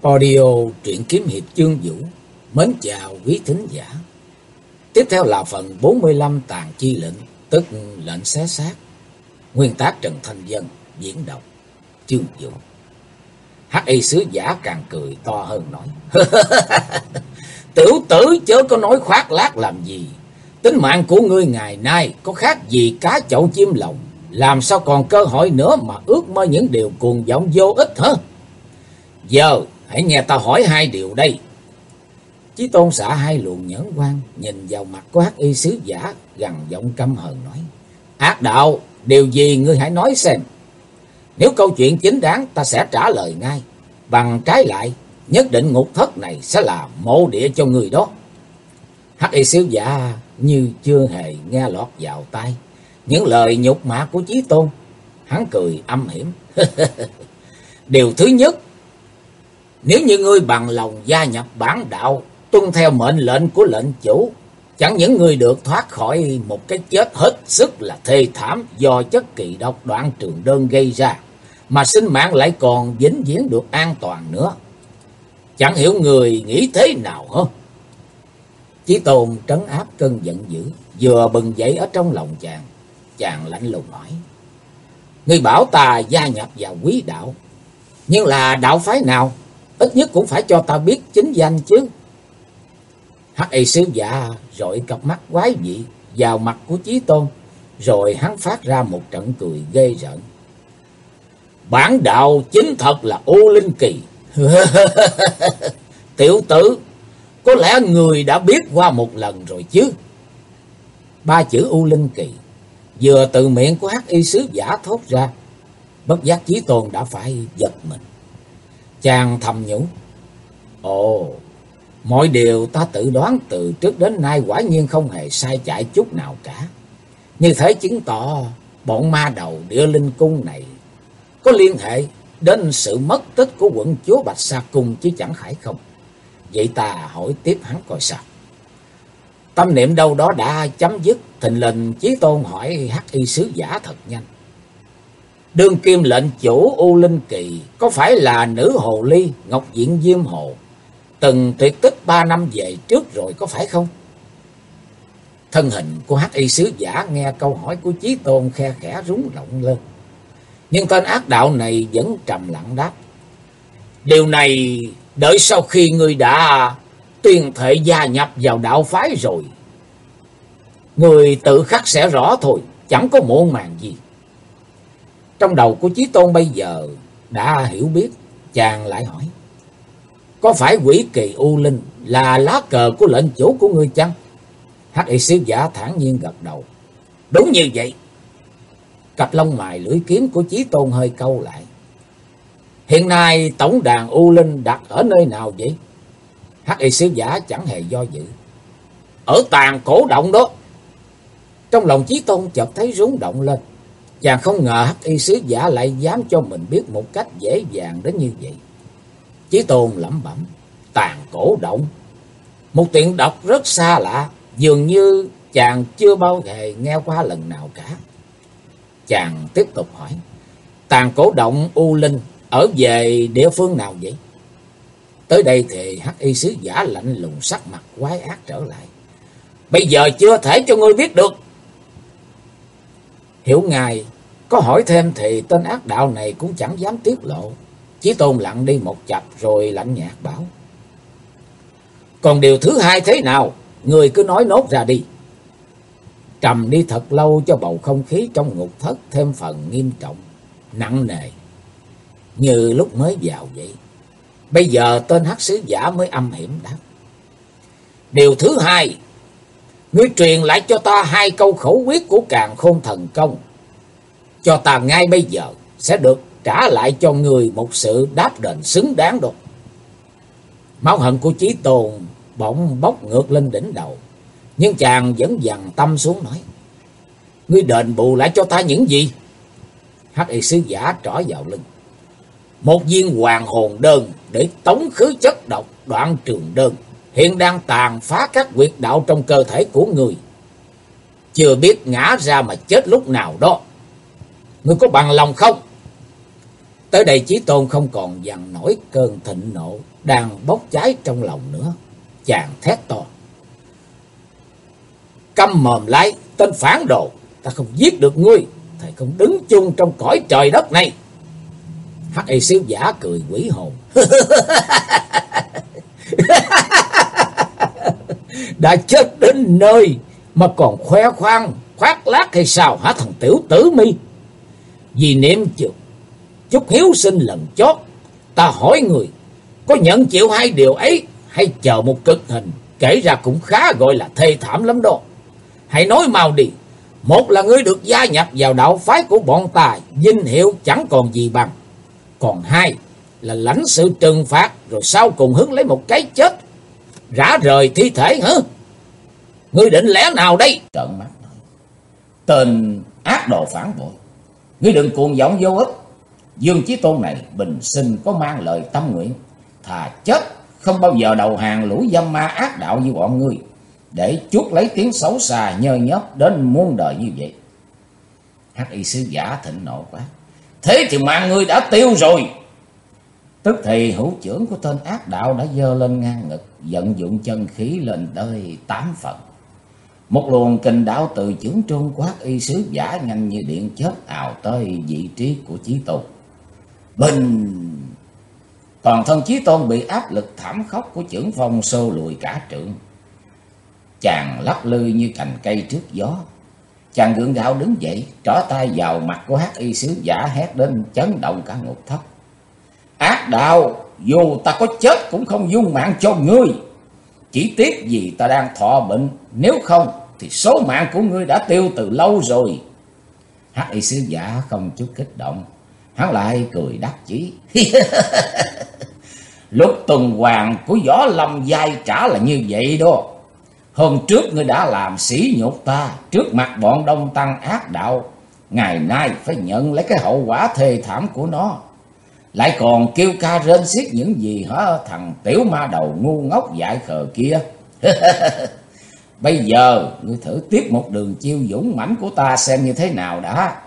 Audio truyện kiếm hiệp chương vũ. Mến chào quý thính giả. Tiếp theo là phần 45 tàn chi lệnh, tức lệnh xé xác. Nguyên tác Trần Thanh Vân, diễn đọc chương vũ. Hắc y sứ giả càng cười to hơn nói: Tiểu tử chớ có nói khoác lác làm gì. Tính mạng của ngươi ngày nay có khác gì cá chậu chim lồng, làm sao còn cơ hội nữa mà ước mơ những điều cuồng vọng vô ích hả? Giờ hãy nghe ta hỏi hai điều đây. Chí Tôn xả hai luồng nhẫn quang, nhìn vào mặt của Hắc y sứ giả, gằn giọng căm hờn nói: Ác đạo, điều gì ngươi hãy nói xem. Nếu câu chuyện chính đáng, ta sẽ trả lời ngay. Bằng trái lại, nhất định ngục thất này sẽ là mộ địa cho người đó. Hắc y sứ giả như chưa hề nghe lọt vào tai những lời nhục mạ của Chí Tôn. Hắn cười âm hiểm: Điều thứ nhất, nếu như ngươi bằng lòng gia nhập bản đạo, tuân theo mệnh lệnh của lệnh chủ, chẳng những ngươi được thoát khỏi một cái chết hết sức là thê thảm do chất kịch độc Đoạn Trường Đơn gây ra, mà sinh mạng lại còn vĩnh viễn được an toàn nữa. Chẳng hiểu người nghĩ thế nào hả? Chí Tôn trấn áp cơn giận dữ vừa bừng dậy ở trong lòng chàng. Chàng lạnh lùng hỏi: Ngươi bảo ta gia nhập vào quý đạo, nhưng là đạo phái nào? Ít nhất cũng phải cho ta biết chính danh chứ. Hắc y sứ giả rọi cặp mắt quái dị vào mặt của Chí Tôn, rồi hắn phát ra một trận cười ghê rợn. Bản đạo chính thật là U Linh Kỳ. Tiểu tử, có lẽ người đã biết qua một lần rồi chứ. Ba chữ U Linh Kỳ vừa từ miệng của Hắc y sứ giả thốt ra, bất giác Chí Tôn đã phải giật mình. Chàng thầm nhủ: Ồ, mọi điều ta tự đoán từ trước đến nay quả nhiên không hề sai chạy chút nào cả. Như thế chứng tỏ bọn ma đầu Địa Linh Cung này có liên hệ đến sự mất tích của quận chúa Bạch Sa Cung chứ chẳng phải không. Vậy ta hỏi tiếp hắn coi sao. Tâm niệm đâu đó đã chấm dứt, thình lình Chí Tôn hỏi Hắc y sứ giả thật nhanh: Đương kim lệnh chủ U Linh Kỳ có phải là nữ hồ ly Ngọc Diện Diêm Hồ, từng tuyệt tích 3 năm về trước rồi có phải không? Thân hình của Hắc y sứ giả nghe câu hỏi của Chí Tôn khe khẽ rúng động lên, nhưng tên ác đạo này vẫn trầm lặng đáp: Điều này đợi sau khi ngươi đã tuyên thệ gia nhập vào đạo phái rồi, người tự khắc sẽ rõ thôi, chẳng có muộn màng gì. Trong đầu của Chí Tôn bây giờ đã hiểu biết, chàng lại hỏi: Có phải quỷ kỳ U Linh là lá cờ của lệnh chủ của ngươi chăng? Hắc y sứ giả thản nhiên gật đầu: Đúng như vậy. Cặp lông mày lưỡi kiếm của Chí Tôn hơi cau lại: Hiện nay tổng đàn U Linh đặt ở nơi nào vậy? Hắc y sứ giả chẳng hề do dự: Ở Tàn Cổ Động đó. Trong lòng Chí Tôn chợt thấy rúng động lên. Chàng không ngờ Hắc y sứ giả lại dám cho mình biết một cách dễ dàng đến như vậy. Chí Tôn lẩm bẩm: Tàn Cổ Động, một tiện độc rất xa lạ, dường như chàng chưa bao giờ nghe qua lần nào cả. Chàng tiếp tục hỏi: Tàn Cổ Động U Linh ở về địa phương nào vậy? Tới đây thì Hắc y sứ giả lạnh lùng, sắc mặt quái ác trở lại: Bây giờ chưa thể cho ngươi biết được. Hiểu ngài, có hỏi thêm thì tên ác đạo này cũng chẳng dám tiết lộ. Chí Tôn lặng đi một chập rồi lạnh nhạt bảo: Còn điều thứ hai thế nào? Người cứ nói nốt ra đi. Trầm đi thật lâu cho bầu không khí trong ngục thất thêm phần nghiêm trọng, nặng nề, như lúc mới vào vậy. Bây giờ tên Hắc sứ giả mới âm hiểm đáp: Điều thứ hai, ngươi truyền lại cho ta 2 câu khẩu quyết của Càn Khôn Thần Công. Cho ta ngay bây giờ, sẽ được trả lại cho người một sự đáp đền xứng đáng đó. Máu hận của Chí Tôn bỗng bốc ngược lên đỉnh đầu, nhưng chàng vẫn dằn tâm xuống nói: Ngươi đền bù lại cho ta những gì? Hắc y sứ giả trỏ vào lưng: 1 viên hoàng hồn đơn để tống khứ chất độc Đoạn Trường Đơn hiện đang tàn phá các huyệt đạo trong cơ thể của người, chưa biết ngã ra mà chết lúc nào đó. Ngươi có bằng lòng không? Tới đây Chí Tôn không còn dằn nổi cơn thịnh nộ đang bốc cháy trong lòng nữa. Chàng thét to: câm mồm lại, tên phản đồ! Ta không giết được ngươi, thầy không đứng chung trong cõi trời đất này. Hắc y sứ giả cười quỷ hồn: đã chết đến nơi mà còn khoe khoang khoác lác hay sao hả thằng tiểu tử mi? Vì niệm chút hiếu sinh lần chót, ta hỏi người có nhận chịu hai điều ấy hay chờ một cực hình kể ra cũng khá gọi là thê thảm lắm đó. Hãy nói mau đi. Một là ngươi được gia nhập vào đạo phái của bọn ta, vinh hiệu chẳng còn gì bằng. Còn hai là lãnh sự trừng phạt, rồi sau cùng hứng lấy một cái chết rã rời thi thể hả? Ngươi định lẽ nào đây? Trợn mắt nói: tên ác đồ phản bội, ngươi đừng cuồng vọng vô ích. Dương Chí Tôn này bình sinh có mang lời tâm nguyện, thà chết không bao giờ đầu hàng lũ dâm ma ác đạo như bọn ngươi, để chuốc lấy tiếng xấu xa nhơ nhớp đến muôn đời như vậy. Hắc y sứ giả thịnh nộ quá: thế thì mạng ngươi đã tiêu rồi. Tức thì hữu trưởng của tên ác đạo đã giơ lên ngang ngực, vận dụng chân khí lên tới 8 phần. Một luồng kình đạo từ chưởng trung của Hắc y sứ giả nhanh như điện chớp ào tới vị trí của Chí Tôn. Bình! Toàn thân Chí Tôn bị áp lực thảm khốc của chưởng phong xô lùi cả trượng. Chàng lắc lư như cành cây trước gió. Chàng gượng gạo đứng dậy, trỏ tay vào mặt của Hắc y sứ giả hét đến chấn động cả ngục thất: ác đạo, dù ta có chết cũng không dung mạng cho ngươi. Chỉ tiếc vì ta đang thọ bệnh, nếu không thì số mạng của ngươi đã tiêu từ lâu rồi. Hắc y sứ giả không chút kích động, hắn lại cười đắc chí: lúc tuần hoàn của Võ Lâm giai trả là như vậy đó. Hôm trước ngươi đã làm sỉ nhục ta trước mặt bọn đông tăng ác đạo, ngày nay phải nhận lấy cái hậu quả thê thảm của nó. Lại còn kêu ca rên xiết những gì hả thằng tiểu ma đầu ngu ngốc dại khờ kia. Bây giờ ngươi thử tiếp một đường chiêu dũng mãnh của ta xem như thế nào đã.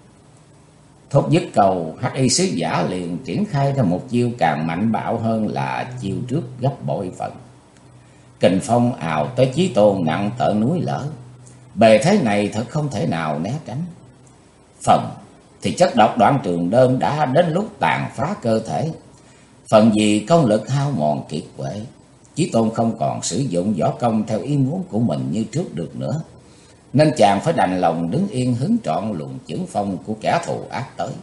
Thốt dứt câu, Hắc y sứ giả liền triển khai ra một chiêu càng mạnh bạo hơn là chiêu trước gấp bội phần. Kình phong ào tới Chí Tôn nặng tợ núi lở. Bề thế này thật không thể nào né tránh. Phần thì chất độc Đoạn Trường Đơn đã đến lúc tàn phá cơ thể. Phần vì công lực hao mòn kiệt quệ, Chí Tôn không còn sử dụng võ công theo ý muốn của mình như trước được nữa, nên chàng phải đành lòng đứng yên hứng trọn luồng chưởng phong của kẻ thù ác tới.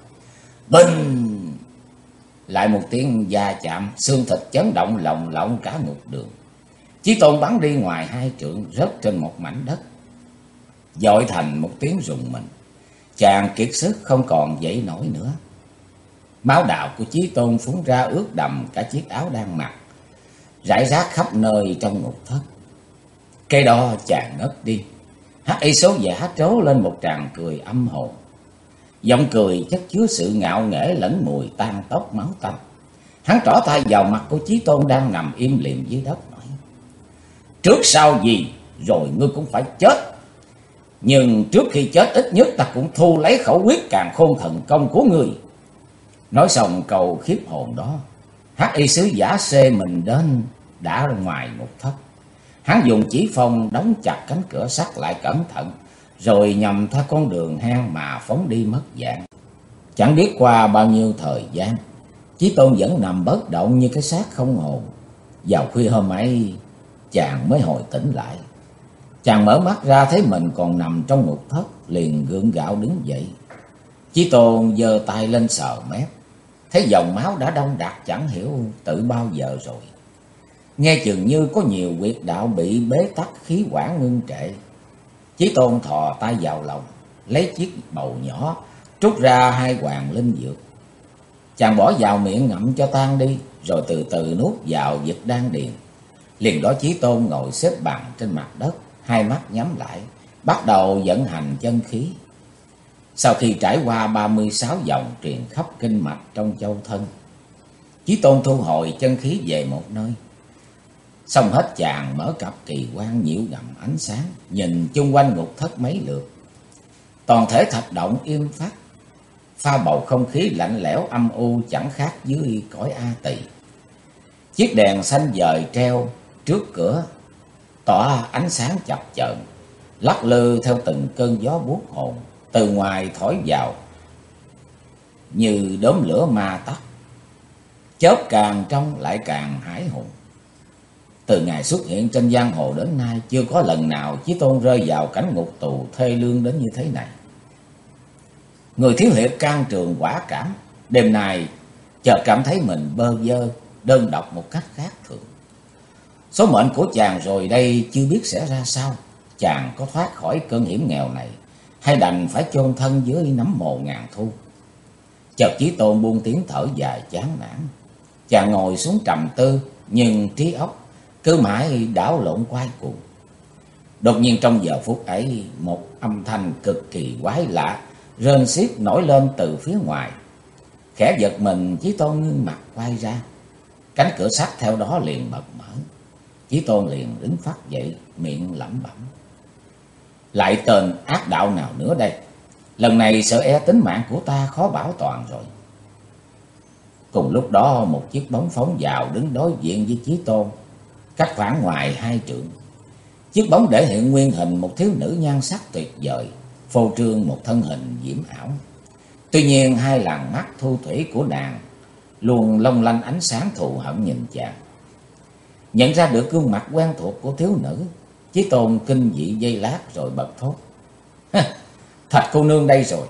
Bình! Lại một tiếng va chạm, xương thịt chấn động lồng lộng cả ngục đường. Chí Tôn bắn đi ngoài 2 trượng, rớt trên một mảnh đất, dội thành một tiếng rùng mình. Chàng kiệt sức không còn dậy nổi nữa. Máu đạo của Chí Tôn phun ra ướt đầm cả chiếc áo đang mặc, rải rác khắp nơi trong ngục thất. Cái đó chàng ngất đi. Hắc y số giả trố lên một tràng cười âm hồn. Giọng cười chất chứa sự ngạo nghễ lẫn mùi tan tóc máu tanh. Hắn trỏ tay vào mặt của Chí Tôn đang nằm im lìm dưới đất, nói: trước sau gì rồi ngươi cũng phải chết. Nhưng trước khi chết ít nhất ta cũng thu lấy khẩu quyết càn khôn thần công của ngươi. Nói xong câu khiếp hồn đó, Hắc y sứ giả xê mình đến đã ra ngoài ngục thất. Hắn dùng chỉ phong đóng chặt cánh cửa sắt lại cẩn thận, rồi nhằm theo con đường hang mà phóng đi mất dạng. Chẳng biết qua bao nhiêu thời gian, Chí Tôn vẫn nằm bất động như cái xác không hồn. Vào khuya hôm ấy, chàng mới hồi tỉnh lại. Chàng mở mắt ra thấy mình còn nằm trong ngục thất, liền gượng gạo đứng dậy. Chí Tôn giơ tay lên sờ mép, thấy dòng máu đã đông đặc chẳng hiểu từ bao giờ rồi. Nghe chừng như có nhiều huyệt đạo bị bế tắc, khí quản ngưng trệ. Chí Tôn thò tay vào lòng, lấy chiếc bầu nhỏ, trút ra 2 hoàng linh dược. Chàng bỏ vào miệng ngậm cho tan đi, rồi từ từ nuốt vào dịch đan điền. Liền đó Chí Tôn ngồi xếp bằng trên mặt đất, 2 mắt nhắm lại, bắt đầu vận hành chân khí. Sau khi trải qua 36 vòng truyền khắp kinh mạch trong châu thân, Chí Tôn thu hồi chân khí về một nơi. Xong hết, chàng mở cặp kỳ quan nhiễu gầm ánh sáng, nhìn chung quanh ngục thất mấy lượt. Toàn thể thạch động im phắt, pha bầu không khí lạnh lẽo âm u chẳng khác dưới cõi A Tỳ. Chiếc đèn xanh dời treo trước cửa tỏa ánh sáng chập chờn, lắc lư theo từng cơn gió buốt hồn từ ngoài thổi vào như đốm lửa ma tắt. Chớp càng trong lại càng hãi hùng. Từ ngày xuất hiện trên giang hồ đến nay, chưa có lần nào Chí Tôn rơi vào cảnh ngục tù thê lương đến như thế này. Người thiếu hiệp can trường quả cảm, đêm nay chợt cảm thấy mình bơ vơ, đơn độc một cách khác thường. Số mệnh của chàng rồi đây chưa biết sẽ ra sao. Chàng có thoát khỏi cơn hiểm nghèo này, hay đành phải chôn thân dưới nấm mồ ngàn thu. Chợt Chí Tôn buông tiếng thở dài chán nản. Chàng ngồi xuống trầm tư, nhưng trí óc cứ mãi đảo lộn quay cuồng. Đột nhiên trong giờ phút ấy, một âm thanh cực kỳ quái lạ rên xiết nổi lên từ phía ngoài. Khẽ giật mình, Chí Tôn ngưng mặt quay ra. Cánh cửa sắt theo đó liền bật mở. Chí Tôn liền đứng phắt dậy, miệng lẩm bẩm: lại tên ác đạo nào nữa đây? Lần này sợ e tính mạng của ta khó bảo toàn rồi. Cùng lúc đó, một chiếc bóng phóng vào đứng đối diện với Chí Tôn, cách khoảng ngoài 2 trượng. Chiếc bóng để hiện nguyên hình một thiếu nữ nhan sắc tuyệt vời, phô trương một thân hình diễm ảo. Tuy nhiên hai làn mắt thu thủy của nàng luôn long lanh ánh sáng thù hận nhìn chàng. Nhận ra được gương mặt quen thuộc của thiếu nữ, Chí Tôn kinh dị giây lát rồi bật thốt: Thạch cô nương đây rồi.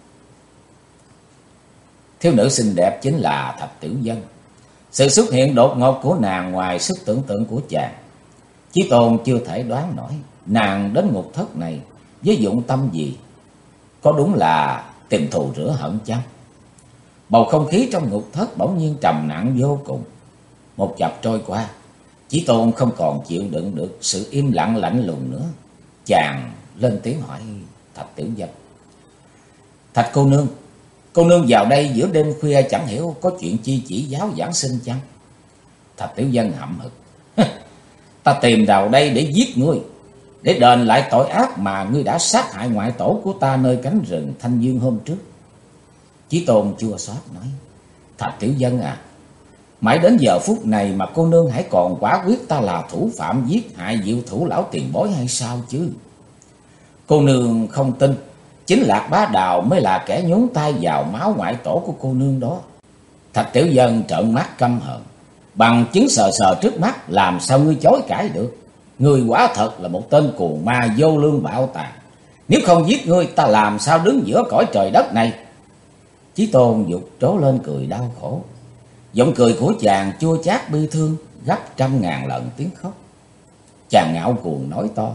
Thiếu nữ xinh đẹp chính là Thạch Tiểu Dân. Sự xuất hiện đột ngột của nàng ngoài sức tưởng tượng của chàng. Chí Tôn chưa thể đoán nổi nàng đến ngục thất này với dụng tâm gì. Có đúng là tìm thù rửa hận chăng? Bầu không khí trong ngục thất bỗng nhiên trầm nặng vô cùng. Một chập trôi qua, Chí Tôn không còn chịu đựng được sự im lặng lạnh lùng nữa. Chàng lên tiếng hỏi Thạch Tiểu Dân: Thạch cô nương vào đây giữa đêm khuya chẳng hiểu có chuyện chi chỉ giáo giảng sinh chăng? Thạch Tiểu Dân hậm hực: Ta tìm vào đây để giết ngươi, để đền lại tội ác mà ngươi đã sát hại ngoại tổ của ta nơi cánh rừng Thanh Dương hôm trước. Chí Tôn chua xót nói: Thạch Tiểu Dân à, mãi đến giờ phút này mà cô nương hãy còn quả quyết ta là thủ phạm giết hại diệu thủ lão tiền bối hay sao chứ? Cô nương không tin, chính Lạc Bá Đào mới là kẻ nhúng tay vào máu ngoại tổ của cô nương đó. Thạch Tiểu Dân trợn mắt căm hờn: Bằng chứng sờ sờ trước mắt, làm sao ngươi chối cãi được? Ngươi quả thật là một tên cuồng ma vô lương bạo tàn. Nếu không giết ngươi, ta làm sao đứng giữa cõi trời đất này? Chí Tôn giục trố lên cười đau khổ. Giọng cười của chàng chua chát bi thương, gấp 100.000 lần tiếng khóc. Chàng ngạo cuồng nói to: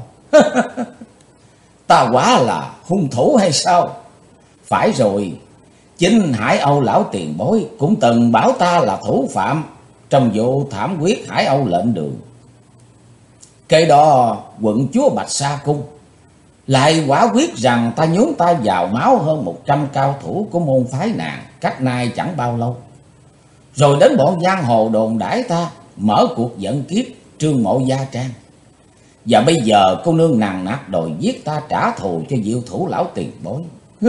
Ta quả là hung thủ hay sao? Phải rồi, chính Hải Âu lão tiền bối cũng từng bảo ta là thủ phạm trong vụ thảm quyết Hải Âu lệnh đường. Cái đó quận chúa Bạch Sa Cung lại quả quyết rằng ta nhúng tay vào máu hơn 100 cao thủ của môn phái nàng cách nay chẳng bao lâu. Rồi đến bọn giang hồ đồn đãi ta mở cuộc dẫn kiếp Trương Mộ Gia Trang. Và bây giờ cô nương nằng nặc đòi giết ta trả thù cho diệu thủ lão tiền bối.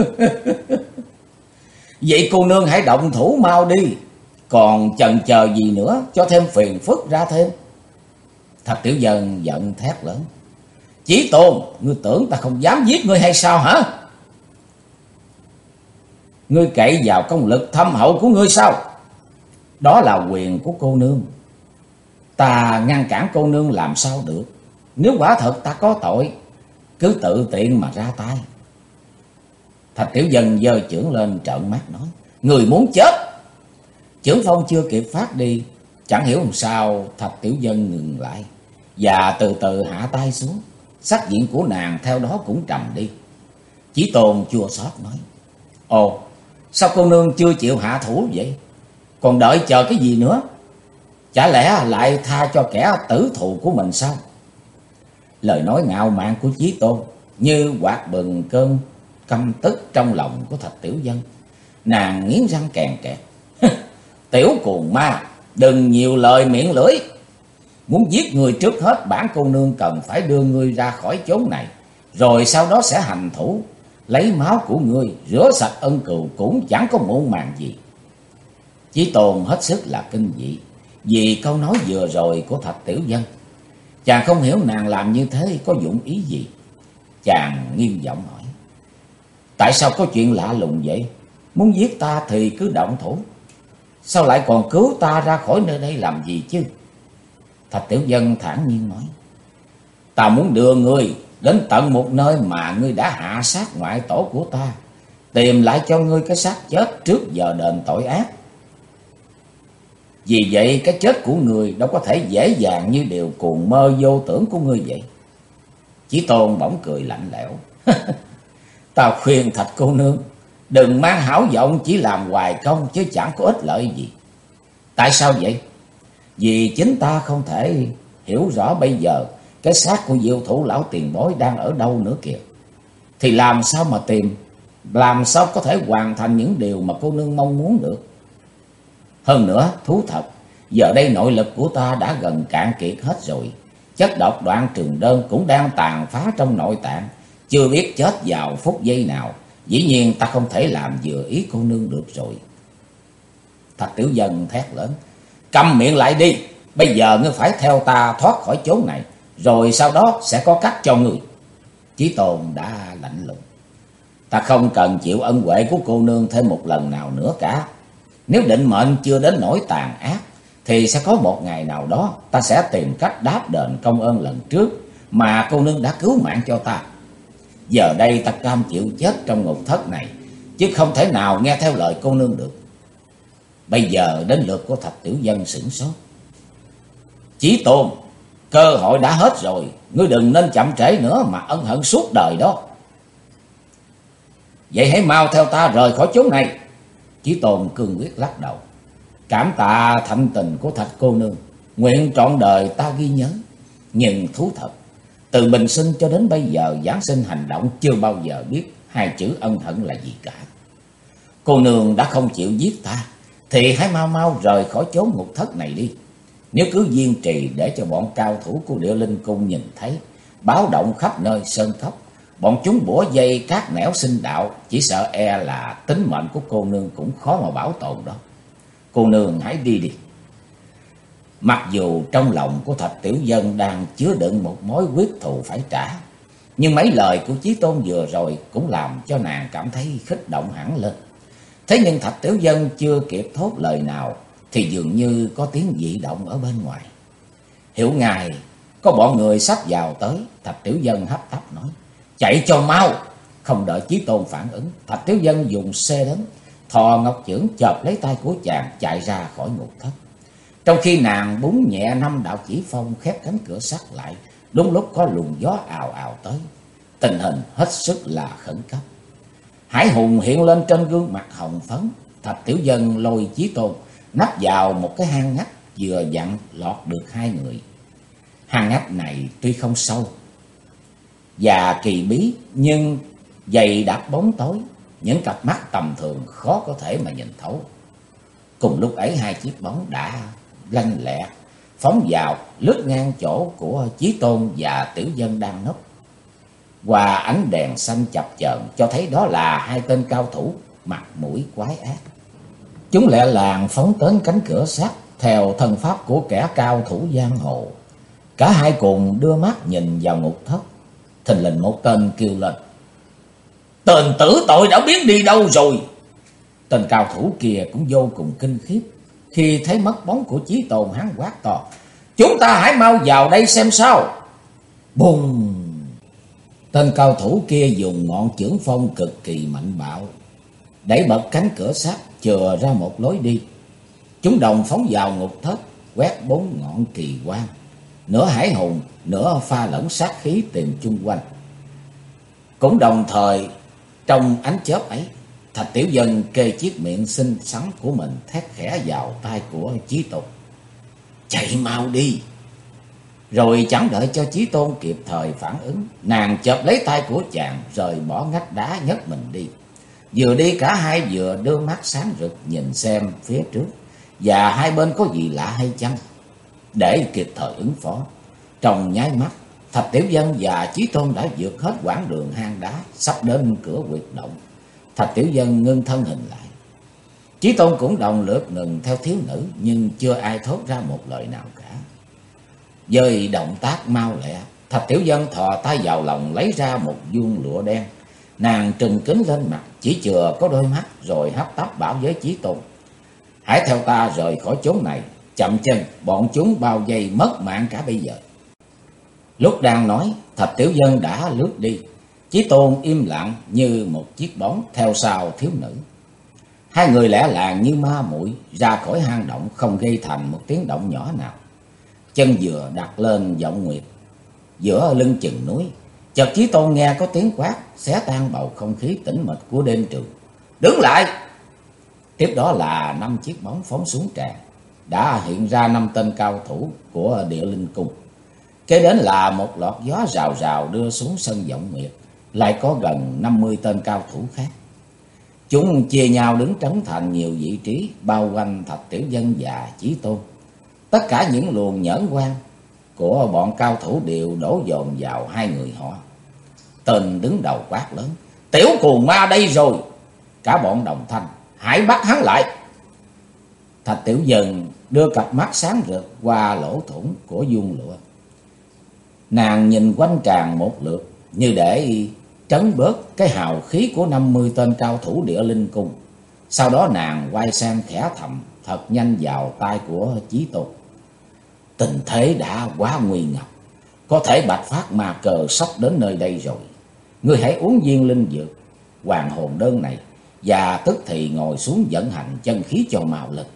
Vậy cô nương hãy động thủ mau đi, còn chần chờ gì nữa, cho thêm phiền phức ra thêm. Thạch Tiểu Dân giận thét lớn: Chí Tôn, ngươi tưởng ta không dám giết ngươi hay sao hả? Ngươi cậy vào công lực thâm hậu của ngươi sao? Đó là quyền của cô nương, ta ngăn cản cô nương làm sao được. Nếu quả thật ta có tội, cứ tự tiện mà ra tay. Thạch Tiểu Dân giơ chưởng lên trợn mắt nói: Người muốn chết! Chưởng phong chưa kịp phát đi, chẳng hiểu làm sao Thạch Tiểu Dân ngừng lại và từ từ hạ tay xuống. Sắc diện của nàng theo đó cũng trầm đi. Chí Tôn chua xót nói: Ồ, sao cô nương chưa chịu hạ thủ vậy? Còn đợi chờ cái gì nữa? Chả lẽ lại tha cho kẻ tử thù của mình sao? Lời nói ngạo mạn của Chí Tôn như quạt bừng cơn căm tức trong lòng của Thạch Tiểu Dân. Nàng nghiến răng kèn kẹt: Tiểu cuồng ma, đừng nhiều lời miệng lưỡi. Muốn giết người trước hết, bản cô nương cần phải đưa ngươi ra khỏi chốn này, rồi sau đó sẽ hành thủ, lấy máu của ngươi rửa sạch ân cừu cũng chẳng có muộn màng gì. Chí Tôn hết sức là kinh dị vì câu nói vừa rồi của Thạch Tiểu Vân. Chàng không hiểu nàng làm như thế có dụng ý gì. Chàng nghiêm giọng hỏi: tại sao có chuyện lạ lùng vậy? Muốn giết ta thì cứ động thủ, sao lại còn cứu ta ra khỏi nơi đây làm gì chứ? Thạch Tiểu Vân thản nhiên nói: ta muốn đưa ngươi đến tận một nơi mà ngươi đã hạ sát ngoại tổ của ta, tìm lại cho ngươi cái xác chết trước giờ đền tội ác. Vì vậy cái chết của ngươi đâu có thể dễ dàng như điều cuồng mơ vô tưởng của ngươi vậy. Chí Tôn bỗng cười lạnh lẽo: ta khuyên Thạch cô nương đừng mang hảo vọng chỉ làm hoài công chứ chẳng có ích lợi gì. Tại sao vậy? Vì chính ta không thể hiểu rõ bây giờ cái xác của Diệu Thủ lão tiền bối đang ở đâu nữa kìa. Thì làm sao mà tìm, làm sao có thể hoàn thành những điều mà cô nương mong muốn được. Hơn nữa, thú thật, giờ đây nội lực của ta đã gần cạn kiệt hết rồi. Chất độc Đoạn Trường Đơn cũng đang tàn phá trong nội tạng, chưa biết chết vào phút giây nào. Dĩ nhiên ta không thể làm vừa ý cô nương được rồi. Thạch Tiểu Vân thét lớn: câm miệng lại đi, bây giờ ngươi phải theo ta thoát khỏi chốn này, rồi sau đó sẽ có cách cho ngươi. Chí Tôn đã lạnh lùng: ta không cần chịu ân huệ của cô nương thêm một lần nào nữa cả. Nếu định mệnh chưa đến nỗi tàn ác, thì sẽ có một ngày nào đó ta sẽ tìm cách đáp đền công ơn lần trước mà cô nương đã cứu mạng cho ta. Giờ đây ta cam chịu chết trong ngục thất này, chứ không thể nào nghe theo lời cô nương được. Bây giờ đến lượt của Thạch Tiểu Vân sửng sốt. Chí Tôn, cơ hội đã hết rồi, ngươi đừng nên chậm trễ nữa mà ân hận suốt đời đó. Vậy hãy mau theo ta rời khỏi chốn này. Chí Tôn cương quyết lắc đầu: cảm tạ thạnh tình của Thạch cô nương, nguyện trọn đời ta ghi nhớ. Nhưng thú thật, từ bình sinh cho đến bây giờ giáng sinh hành động chưa bao giờ biết hai chữ ân hận là gì cả. Cô nương đã không chịu giết ta thì hãy mau mau rời khỏi chốn ngục thất này đi. Nếu cứ kiên trì để cho bọn cao thủ của Địa Linh Cung nhìn thấy, báo động khắp nơi sơn cốc, bọn chúng bủa dây các nẻo sinh đạo, chỉ sợ e là tính mệnh của cô nương cũng khó mà bảo tồn đó. Cô nương hãy đi đi. Mặc dù trong lòng của Thạch Tiểu Vân đang chứa đựng một mối quyết thù phải trả, nhưng mấy lời của Chí Tôn vừa rồi cũng làm cho nàng cảm thấy khích động hẳn lên. Thế nhưng Thạch Tiểu Vân chưa kịp thốt lời nào thì dường như có tiếng dị động ở bên ngoài. Hiểu ngài, có bọn người sắp vào tới. Thạch Tiểu Vân hấp tấp nói: chạy cho mau. Không đợi Chí Tôn phản ứng, Thạch Tiểu Vân dùng xe đến, thò ngọc chưởng chộp lấy tay của chàng chạy ra khỏi ngục thất. Trong khi nàng búng nhẹ 5 đạo chỉ phong khép cánh cửa sắt lại, đúng lúc có luồng gió ào ào tới. Tình hình hết sức là khẩn cấp. Hải hùng hiện lên trên gương mặt hồng phấn. Thạch Tiểu Vân lôi Chí Tôn nắp vào một cái hang ngách vừa dặn lọt được hai người. Hang ngách này tuy không sâu và kỳ bí, nhưng dày đặc bóng tối, những cặp mắt tầm thường khó có thể mà nhìn thấu. Cùng lúc ấy hai chiếc bóng đã lanh lẹ phóng vào, lướt ngang chỗ của Chí Tôn và Tiểu Vân đang núp. Qua ánh đèn xanh chập chờn cho thấy đó là hai tên cao thủ mặt mũi quái ác. Chúng lẹ làng phóng đến cánh cửa sắt theo thân pháp của kẻ cao thủ giang hồ. Cả hai cùng đưa mắt nhìn vào ngục thất. Thình lình một tên kêu lên: tên tử tội đã biến đi đâu rồi? Tên cao thủ kia cũng vô cùng kinh khiếp. Khi thấy mất bóng của Chí Tôn, hắn quát to: chúng ta hãy mau vào đây xem sao. Bùng! Tên cao thủ kia dùng ngọn chưởng phong cực kỳ mạnh bạo, đẩy bật cánh cửa sắt chừa ra một lối đi. Chúng đồng phóng vào ngục thất, quét 4 ngọn kỳ quang, nửa hải hùng, nửa pha lẫn sát khí tìm chung quanh. Cũng đồng thời trong ánh chớp ấy, Thạch Tiểu Vân kê chiếc miệng xinh xắn của mình thét khẽ vào tai của Chí Tôn: chạy mau đi. Rồi chẳng đợi cho Chí Tôn kịp thời phản ứng, nàng chộp lấy tay của chàng rời bỏ ngách đá nhấc mình đi. Vừa đi cả hai vừa đưa mắt sáng rực nhìn xem phía trước và hai bên có gì lạ hay chăng, để kịp thời ứng phó. Trong nháy mắt, Thạch Tiểu Dân và Chí Tôn đã vượt hết quãng đường hang đá, sắp đến cửa huyệt động. Thạch Tiểu Dân ngưng thân hình lại. Chí Tôn cũng đồng lượt ngừng theo thiếu nữ, nhưng chưa ai thốt ra một lời nào cả. Với động tác mau lẹ, Thạch Tiểu Dân thò tay vào lòng lấy ra một vuông lụa đen. Nàng trừng kính lên mặt, chỉ chừa có đôi mắt rồi hấp tấp bảo với Chí Tôn: hãy theo ta rời khỏi chốn này, chậm chân bọn chúng bao vây mất mạng cả bây giờ. Lúc đang nói, Thạch Tiểu Dân đã lướt đi. Chí Tôn im lặng như một chiếc bóng theo sau thiếu nữ. Hai người lẻ làng như ma muội ra khỏi hang động, không gây thành một tiếng động nhỏ nào. Chân vừa đặt lên giọng nguyệt giữa lưng chừng núi, chợt Chí Tôn nghe có tiếng quát xé tan bầu không khí tĩnh mịch của đêm trường: đứng lại! Tiếp đó là 5 chiếc bóng phóng xuống tràn. Đã hiện ra 5 tên cao thủ của Địa Linh Cung. Kế đến là một lọt gió rào rào đưa xuống sân Vọng Nguyệt, lại có gần 50 tên cao thủ khác. Chúng chia nhau đứng trấn thành nhiều vị trí, bao quanh Thạch Tiểu Dân và Chí Tôn. Tất cả những luồng nhẫn quan của bọn cao thủ đều đổ dồn vào hai người họ. Tên đứng đầu quát lớn: tiểu cuồng ma đây rồi! Cả bọn đồng thanh: hãy bắt hắn lại! Thạch Tiểu Dân đưa cặp mắt sáng rực qua lỗ thủng của vuông lụa. Nàng nhìn quanh tràn một lượt, như để trấn bớt cái hào khí của 50 tên cao thủ Địa Linh Cung. Sau đó nàng quay sang khẽ thầm thật nhanh vào tai của Chí Tôn: tình thế đã quá nguy ngập, có thể Bạch Phát Ma Cơ sắp đến nơi đây rồi. Ngươi hãy uống viên linh dược Hoàng Hồn Đơn này, và tức thì ngồi xuống vận hành chân khí cho mạo lực.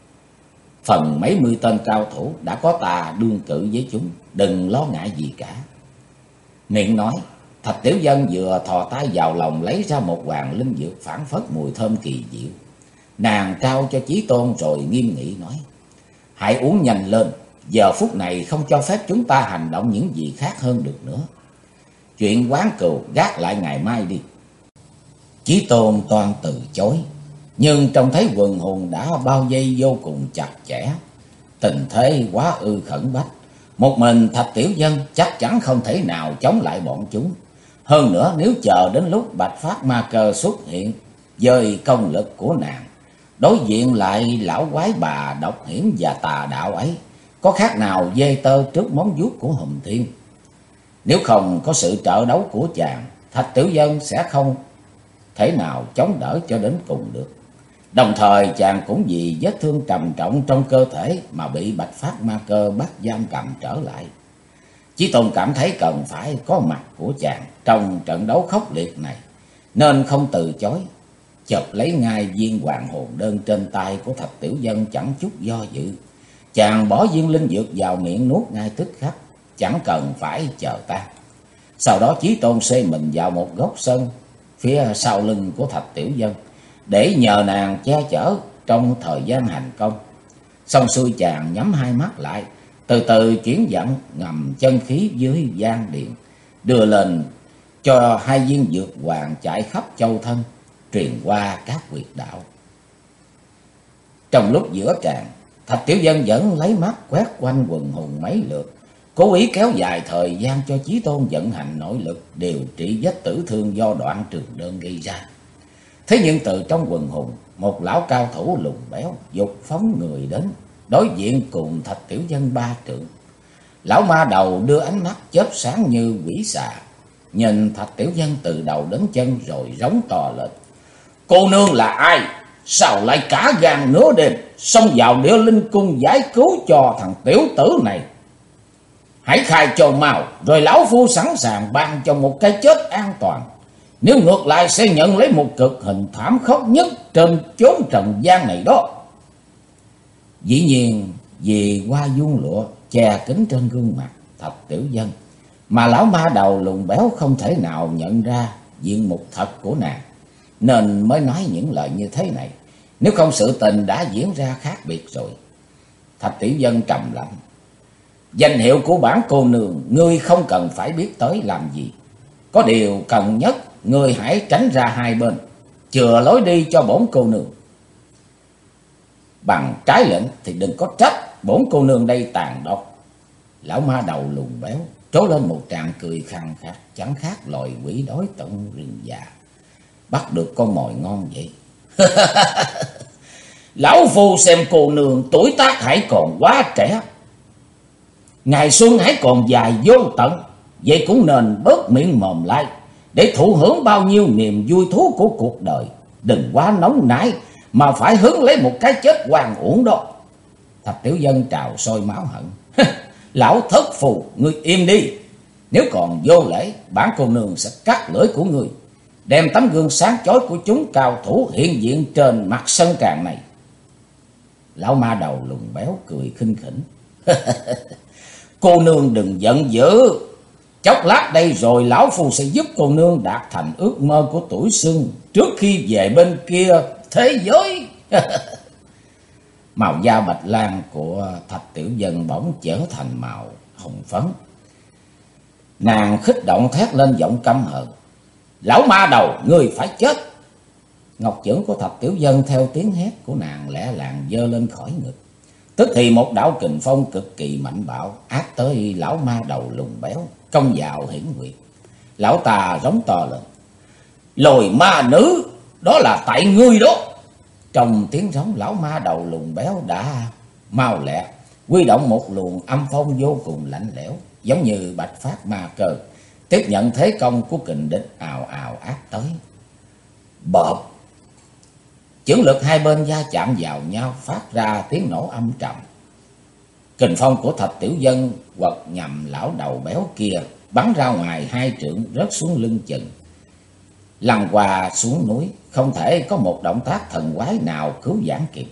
Phần mấy mươi tên cao thủ đã có ta đương cự với chúng, đừng lo ngại gì cả. Miệng nói, Thạch Tiểu Dân vừa thò tay vào lòng lấy ra một hoàng linh dược phảng phất mùi thơm kỳ diệu. Nàng trao cho Chí Tôn rồi nghiêm nghị nói: hãy uống nhanh lên, giờ phút này không cho phép chúng ta hành động những gì khác hơn được nữa. Chuyện quán cừu gác lại ngày mai đi. Chí Tôn toan từ chối, nhưng trông thấy quần hùng đã bao vây vô cùng chặt chẽ, tình thế quá ư khẩn bách. Một mình Thạch Tiểu Dân chắc chắn không thể nào chống lại bọn chúng. Hơn nữa, nếu chờ đến lúc Bạch Phát Ma Cơ xuất hiện với công lực của nàng, đối diện lại lão quái bà độc hiểm và tà đạo ấy, có khác nào dê tơ trước móng vuốt của Hùng Thiên. Nếu không có sự trợ đấu của chàng, Thạch Tiểu Dân sẽ không thể nào chống đỡ cho đến cùng được. Đồng thời chàng cũng vì vết thương trầm trọng trong cơ thể mà bị Bạch Phát Ma Cơ bắt giam cầm trở lại. Chí Tôn cảm thấy cần phải có mặt của chàng trong trận đấu khốc liệt này, nên không từ chối, chợp lấy ngay viên Hoàng Hồn Đơn trên tay của Thạch Tiểu Dân chẳng chút do dự. Chàng bỏ viên linh dược vào miệng nuốt ngay tức khắc, chẳng cần phải chờ tan. Sau đó Chí Tôn xê mình vào một góc sân phía sau lưng của Thạch Tiểu Dân, để nhờ nàng che chở trong thời gian hành công. Xong xuôi chàng nhắm hai mắt lại, từ từ chuyển vận ngầm chân khí dưới gian điện, đưa lên cho hai viên dược hoàng chạy khắp châu thân, truyền qua các huyệt đạo. Trong lúc giữa tràng, Thạch Tiểu Dân vẫn lấy mắt quét quanh quần hùng mấy lượt, cố ý kéo dài thời gian cho Chí Tôn vận hành nội lực điều trị vết tử thương do Đoạn Trường Đơn gây ra. Thế nhưng từ trong quần hùng, một lão cao thủ lùn béo dục phóng người đến, đối diện cùng Thạch Tiểu Dân 3 trượng. Lão ma đầu đưa ánh mắt chớp sáng như quỷ xà, nhìn Thạch Tiểu Dân từ đầu đến chân rồi rống to lên: cô nương là ai? Sao lại cả gan nửa đêm xông vào Địa Linh Cung giải cứu cho thằng tiểu tử này? Hãy khai cho mau, rồi lão phu sẵn sàng ban cho một cái chết an toàn. Nếu ngược lại sẽ nhận lấy một cực hình thảm khốc nhất trên chốn trần gian này đó. Dĩ nhiên vì qua vuông lụa che kín trên gương mặt Thạch Tiểu Dân, mà lão ma đầu lùn béo không thể nào nhận ra diện mục thật của nàng, nên mới nói những lời như thế này. Nếu không sự tình đã diễn ra khác biệt rồi. Thạch Tiểu Dân trầm lặng: danh hiệu của bản cô nương ngươi không cần phải biết tới làm gì. Có điều cần nhất, ngươi hãy tránh ra hai bên, chừa lối đi cho bổn cô nương. Bằng trái lệnh thì đừng có trách bổn cô nương đây tàn độc. Lão ma đầu lùn béo trố lên một tràng cười khàn khạc, chẳng khác loài quỷ đói tận rừng già bắt được con mồi ngon vậy. Lão phu xem cô nương tuổi tác hãy còn quá trẻ, ngày xuân hãy còn dài vô tận, vậy cũng nên bớt miệng mồm lại để thụ hưởng bao nhiêu niềm vui thú của cuộc đời. Đừng quá nóng nảy mà phải hứng lấy một cái chết oan uổng đó. Thạch Tiểu Dân trào sôi máu hận. Lão thất phù, ngươi im đi. Nếu còn vô lễ, bản cô nương sẽ cắt lưỡi của ngươi, đem tấm gương sáng chói của chúng cao thủ hiện diện trên mặt sân tràng này. Lão ma đầu lùn béo cười khinh khỉnh. Cô nương đừng giận dữ. Chốc lát đây rồi lão phu sẽ giúp cô nương đạt thành ước mơ của tuổi xuân trước khi về bên kia thế giới. Màu da bạch lan của Thạch Tiểu Dân bỗng trở thành màu hồng phấn. Nàng khích động thét lên giọng căm hờn. Lão ma đầu, ngươi phải chết. Ngọc chưởng của Thạch Tiểu Dân theo tiếng hét của nàng lẻ làng giơ lên khỏi ngực. Tức thì một đạo kình phong cực kỳ mạnh bạo áp tới lão ma đầu lùn béo, công vào hiển nguyệt. Lão ta rống to lên. Lồi ma nữ, đó là tại ngươi đó. Trong tiếng rống, lão ma đầu lùn béo đã mau lẹ huy động một luồng âm phong vô cùng lạnh lẽo, giống như bạch phát ma cơ, tiếp nhận thế công của kình địch ào ào áp tới. Bộp! Chưởng lực hai bên va chạm vào nhau, phát ra tiếng nổ âm trầm. Kình phong của Thạch Tiểu Dân quật nhằm lão đầu béo kia, bắn ra ngoài 2 trượng, rớt xuống lưng chừng. Lăn qua xuống núi, không thể có một động tác thần quái nào cứu vãn kịp.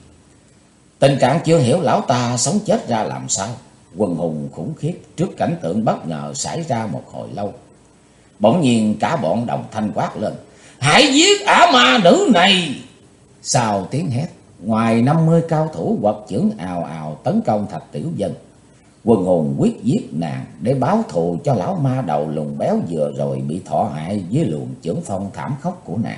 Tình trạng chưa hiểu lão ta sống chết ra làm sao. Quần hùng khủng khiếp trước cảnh tượng bất ngờ xảy ra một hồi lâu. Bỗng nhiên cả bọn đồng thanh quát lên. Hãy giết ả ma nữ này! Sau tiếng hét, ngoài 50 cao thủ quật chưởng ào ào tấn công Thạch Tiểu Dân. Quần hùng quyết giết nàng để báo thù cho lão ma đầu lùn béo vừa rồi bị thọ hại với luồng chưởng phong thảm khốc của nàng.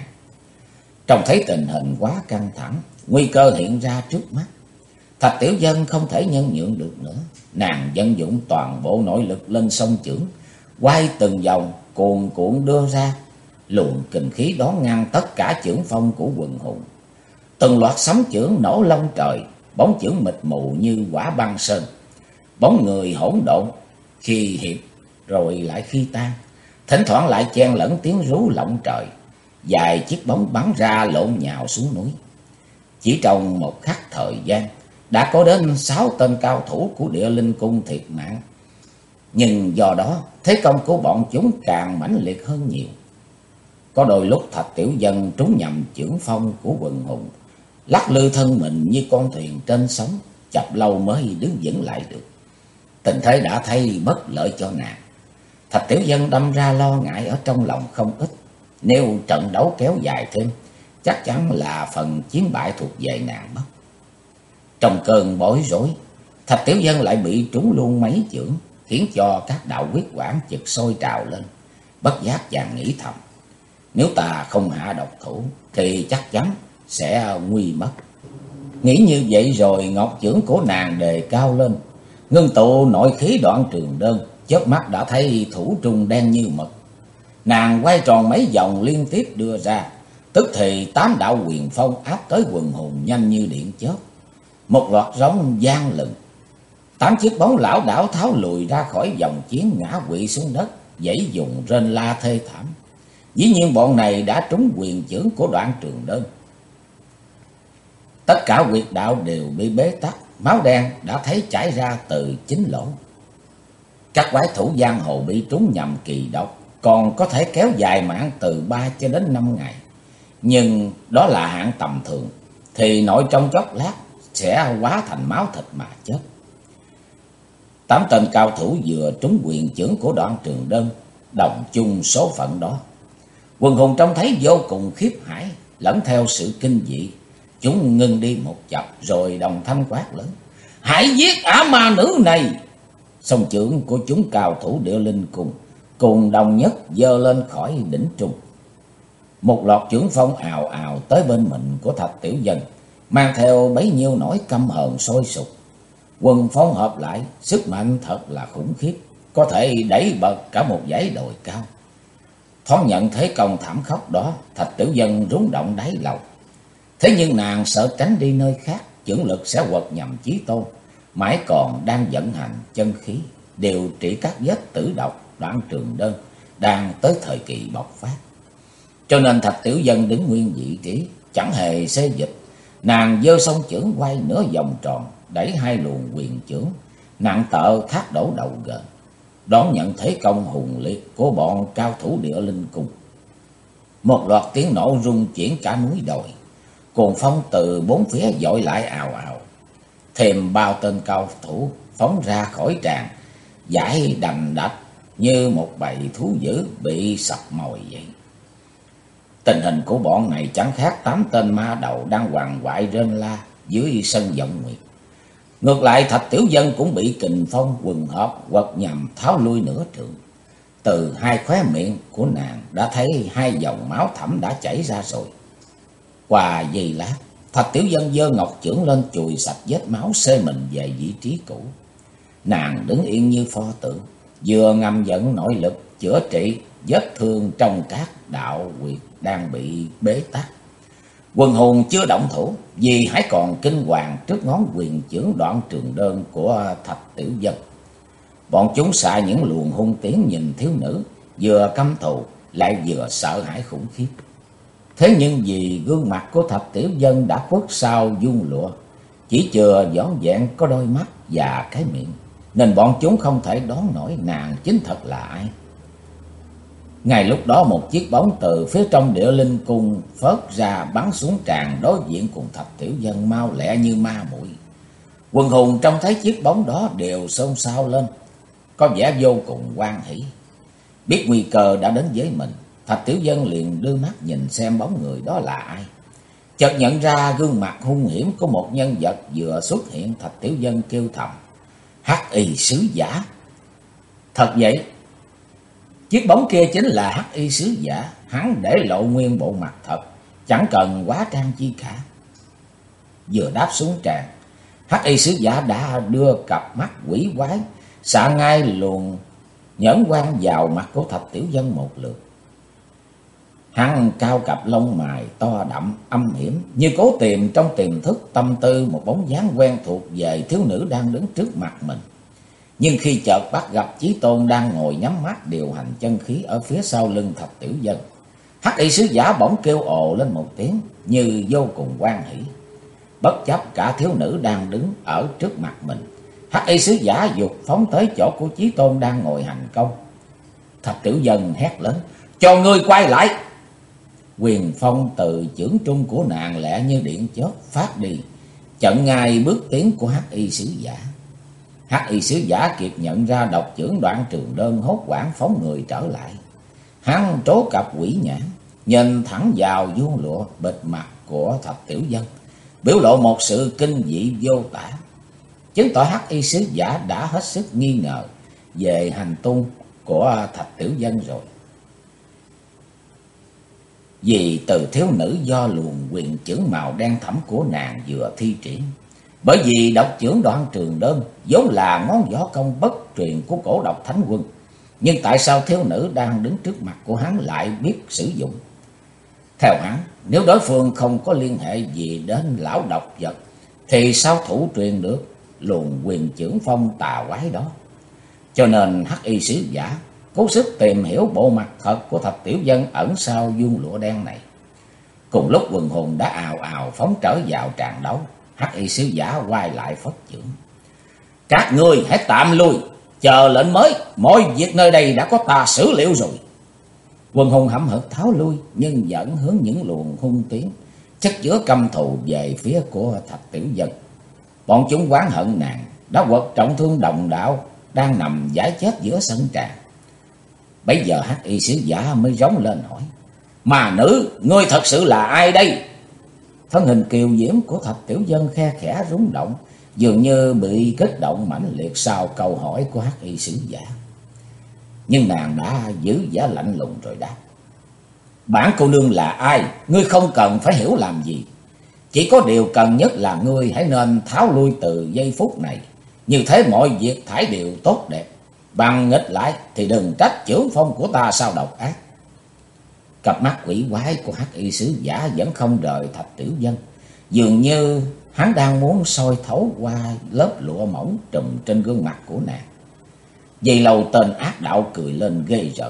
Trông thấy tình hình quá căng thẳng, nguy cơ hiện ra trước mắt, Thạch Tiểu Dân không thể nhân nhượng được nữa. Nàng vận dụng toàn bộ nội lực lên song chưởng, quay từng vòng cuồn cuộn đưa ra, luồng kình khí đón ngăn tất cả chưởng phong của quần hùng. Từng loạt sấm chưởng nổ lông trời, bóng chưởng mịt mù như quả băng sơn. Bóng người hỗn độn, khi hiệp rồi lại khi tan, thỉnh thoảng lại chen lẫn tiếng rú lộng trời. Vài chiếc bóng bắn ra lộn nhào xuống núi. Chỉ trong một khắc thời gian, đã có đến 6 tên cao thủ của Địa Linh Cung thiệt mạng. Nhưng do đó, thế công của bọn chúng càng mãnh liệt hơn nhiều. Có đôi lúc Thạch Tiểu Dân trúng nhầm chưởng phong của quần hùng, lắc lư thân mình như con thuyền trên sóng, chập lâu mới đứng vững lại được. Tình thế đã thấy bất lợi cho nàng. Thạch Tiểu Dân đâm ra lo ngại ở trong lòng không ít. Nếu trận đấu kéo dài thêm, chắc chắn là phần chiến bại thuộc về nàng mất. Trong cơn bối rối, Thạch Tiểu Dân lại bị trúng luôn mấy chưởng, khiến cho các đạo huyết quản chực sôi trào lên. Bất giác chàng nghĩ thầm, nếu ta không hạ độc thủ thì chắc chắn sẽ nguy mất. Nghĩ như vậy rồi, ngọc chưởng của nàng đề cao lên, ngưng tụ nội khí Đoạn Trường Đơn, chớp mắt đã thấy thủ trung đen như mực. Nàng quay tròn mấy vòng liên tiếp đưa ra, tức thì 8 đạo huyền phong áp tới quần hùng nhanh như điện chớp. Một loạt rống vang lừng, 8 chiếc bóng lão đảo tháo lùi ra khỏi vòng chiến, ngã quỵ xuống đất, giãy dùng rên la thê thảm. Dĩ nhiên bọn này đã trúng quyền chưởng của Đoạn Trường Đơn. Tất cả huyệt đạo đều bị bế tắc, máu đen đã thấy chảy ra từ 9 lỗ. Các quái thủ giang hồ bị trúng nhầm kỳ độc còn có thể kéo dài mạng từ 3 cho đến 5 ngày. Nhưng đó là hạng tầm thường, thì nội trong chốc lát sẽ hóa thành máu thịt mà chết. 8 tên cao thủ vừa trúng quyền chưởng của Đoạn Trường Đơn, đồng chung số phận đó. Quần hùng trông thấy vô cùng khiếp hãi, lẫn theo sự kinh dị. Chúng ngưng đi một chập rồi đồng thanh quát lớn. Hãy giết ả ma nữ này! Song chưởng của chúng cao thủ Địa Linh Cung cùng đồng nhất giơ lên khỏi đỉnh trung. Một loạt chưởng phong ào ào tới bên mình của Thạch Tiểu Dân, mang theo bấy nhiêu nỗi căm hờn sôi sục. Quần phong hợp lại, sức mạnh thật là khủng khiếp. có thể đẩy bật cả một dãy đồi cao. Thoáng nhận thế công thảm khốc đó, Thạch Tiểu Dân rúng động đáy lòng. Thế nhưng nàng sợ tránh đi nơi khác, chưởng lực sẽ quật nhầm Chí Tôn, mãi còn đang vận hành chân khí, điều trị các vết tử độc. Đoạn Trường Đơn đang tới thời kỳ bộc phát. Cho nên Thạch Tiểu Dân đứng nguyên vị trí, chẳng hề xê dịch. Nàng giơ song chưởng quay nửa vòng tròn, đẩy hai luồng quyền chưởng nặng tợ thác đổ đầu gần, đón nhận thế công hùng liệt của bọn cao thủ Địa Linh Cung. Một loạt tiếng nổ rung chuyển cả núi đồi, cuồng phong từ bốn phía dội lại ào ào. Thêm bao tên cao thủ phóng ra khỏi tràng, giải đành đạch như một bầy thú dữ bị sập mồi vậy. Tình hình của bọn này chẳng khác 8 tên ma đầu đang hoàng hoại rên la dưới sân vọng nguyệt. Ngược lại Thạch Tiểu Dân cũng bị kình phong quần hợp quật nhằm tháo lui nửa trượng. Từ hai khóe miệng của nàng đã thấy hai dòng máu thẫm đã chảy ra rồi. Qua giây lát, Thạch Tiểu Dân giơ ngọc chưởng lên chùi sạch vết máu xê mình về vị trí cũ. Nàng đứng yên như pho tượng, vừa ngầm dẫn nội lực chữa trị vết thương trong các đạo huyệt đang bị bế tắc. Quần hùng chưa động thủ, vì hãy còn kinh hoàng trước ngón quyền chưởng Đoạn Trường Đơn của Thạch Tiểu Dân. Bọn chúng xạ những luồng hung tiếng nhìn thiếu nữ, vừa căm thù lại vừa sợ hãi khủng khiếp. Thế nhưng vì gương mặt của Thạch Tiểu Dân đã khuất sau vuông lụa, chỉ chừa vỏn vẹn có đôi mắt và cái miệng, nên bọn chúng không thể đoán nổi nàng chính thật là ai. Ngay lúc đó một chiếc bóng từ phía trong Địa Linh Cung phớt ra bắn xuống tràn đối diện cùng Thạch Tiểu Dân mau lẹ như ma muội. Quần hùng trông thấy chiếc bóng đó đều xôn xao lên, có vẻ vô cùng hoan hỉ. Biết nguy cơ đã đến với mình, Thạch Tiểu Dân liền đưa mắt nhìn xem bóng người đó là ai. Chợt nhận ra gương mặt hung hiểm của một nhân vật vừa xuất hiện, Thạch Tiểu Dân kêu thầm: Hắc Y Sứ Giả. Thật vậy, chiếc bóng kia chính là Hắc Y Sứ Giả. Hắn để lộ nguyên bộ mặt thật, chẳng cần quá trang chi cả. Vừa đáp xuống tràn, Hắc Y Sứ Giả đã đưa cặp mắt quỷ quái xạ ngay luồng nhẫn quan vào mặt của Thạch Tiểu Dân một lượt. Hắn cao cặp lông mày to đậm âm hiểm, như cố tìm trong tiềm thức tâm tư một bóng dáng quen thuộc về thiếu nữ đang đứng trước mặt mình. Nhưng khi chợt bắt gặp Chí Tôn đang ngồi nhắm mắt điều hành chân khí ở phía sau lưng Thạch Tiểu Dân, Hắc Y Sứ Giả bỗng kêu ồ lên một tiếng như vô cùng hoan hỉ. Bất chấp cả thiếu nữ đang đứng ở trước mặt mình, Hắc Y Sứ Giả giục phóng tới chỗ của Chí Tôn đang ngồi hành công. Thạch Tiểu Dân hét lớn: Cho ngươi quay lại! Quyền phong từ chưởng trung của nàng lẹ như điện chớp phát đi, chặn ngay bước tiến của Hắc Y Sứ Giả. Hắc Y Sứ Giả kịp nhận ra độc chưởng Đoạn Trường Đơn, hốt hoảng phóng người trở lại. Hắn trố cặp quỷ nhãn, nhìn thẳng vào vuông lụa bịt mặt của Thạch Tiểu Dân, biểu lộ một sự kinh dị vô tả, chứng tỏ Hắc Y Sứ Giả đã hết sức nghi ngờ về hành tung của Thạch Tiểu Dân rồi. Vì từ thiếu nữ do luồng quyền chưởng màu đen thẫm của nàng vừa thi triển, bởi vì độc chưởng Đoạn Trường Đơn vốn là ngón võ công bất truyền của Cổ Độc Thánh Quân, nhưng tại sao thiếu nữ đang đứng trước mặt của hắn lại biết sử dụng? Theo hắn, nếu đối phương không có liên hệ gì đến lão độc vật, thì sao thủ truyền được luồng quyền chưởng phong tà quái đó? Cho nên Hắc Y Sứ Giả cố sức tìm hiểu bộ mặt thật của Thạch Tiểu Dân ẩn sau vuông lụa đen này. Cùng lúc quần hùng đã ào ào phóng trở vào tràng đấu, Hắc Y Sứ Giả quay lại phất chưởng: Các ngươi hãy tạm lui, chờ lệnh mới, mọi việc nơi đây đã có ta xử liệu rồi. Quần hùng hậm hực tháo lui, nhưng vẫn hướng những luồng hung tiếng chất chứa căm thù về phía của Thạch Tiểu Dân. Bọn chúng oán hận nàng đã quật trọng thương đồng đạo đang nằm giải chết giữa sân tràng. Bấy giờ Hắc Y Sứ Giả mới rống lên hỏi: Mà nữ, ngươi thật sự là ai đây? Thân hình kiều diễm của Thạch Tiểu Dân khe khẽ rung động, dường như bị kích động mãnh liệt sau câu hỏi của Hắc Y Sứ Giả. Nhưng nàng đã giữ vẻ lạnh lùng rồi đáp: Bản cô nương là ai, ngươi không cần phải hiểu làm gì. Chỉ có điều cần nhất là ngươi hãy nên tháo lui từ giây phút này. Như thế mọi việc thải đều tốt đẹp. Bằng nghịch lại thì đừng trách chưởng phong của ta sao độc ác. Cặp mắt quỷ quái của hắc y sứ giả vẫn không rời Thạch Tiểu Vân, dường như hắn đang muốn soi thấu qua lớp lụa mỏng trùm trên gương mặt của nàng. Vậy lâu tên ác đạo cười lên ghê rợn.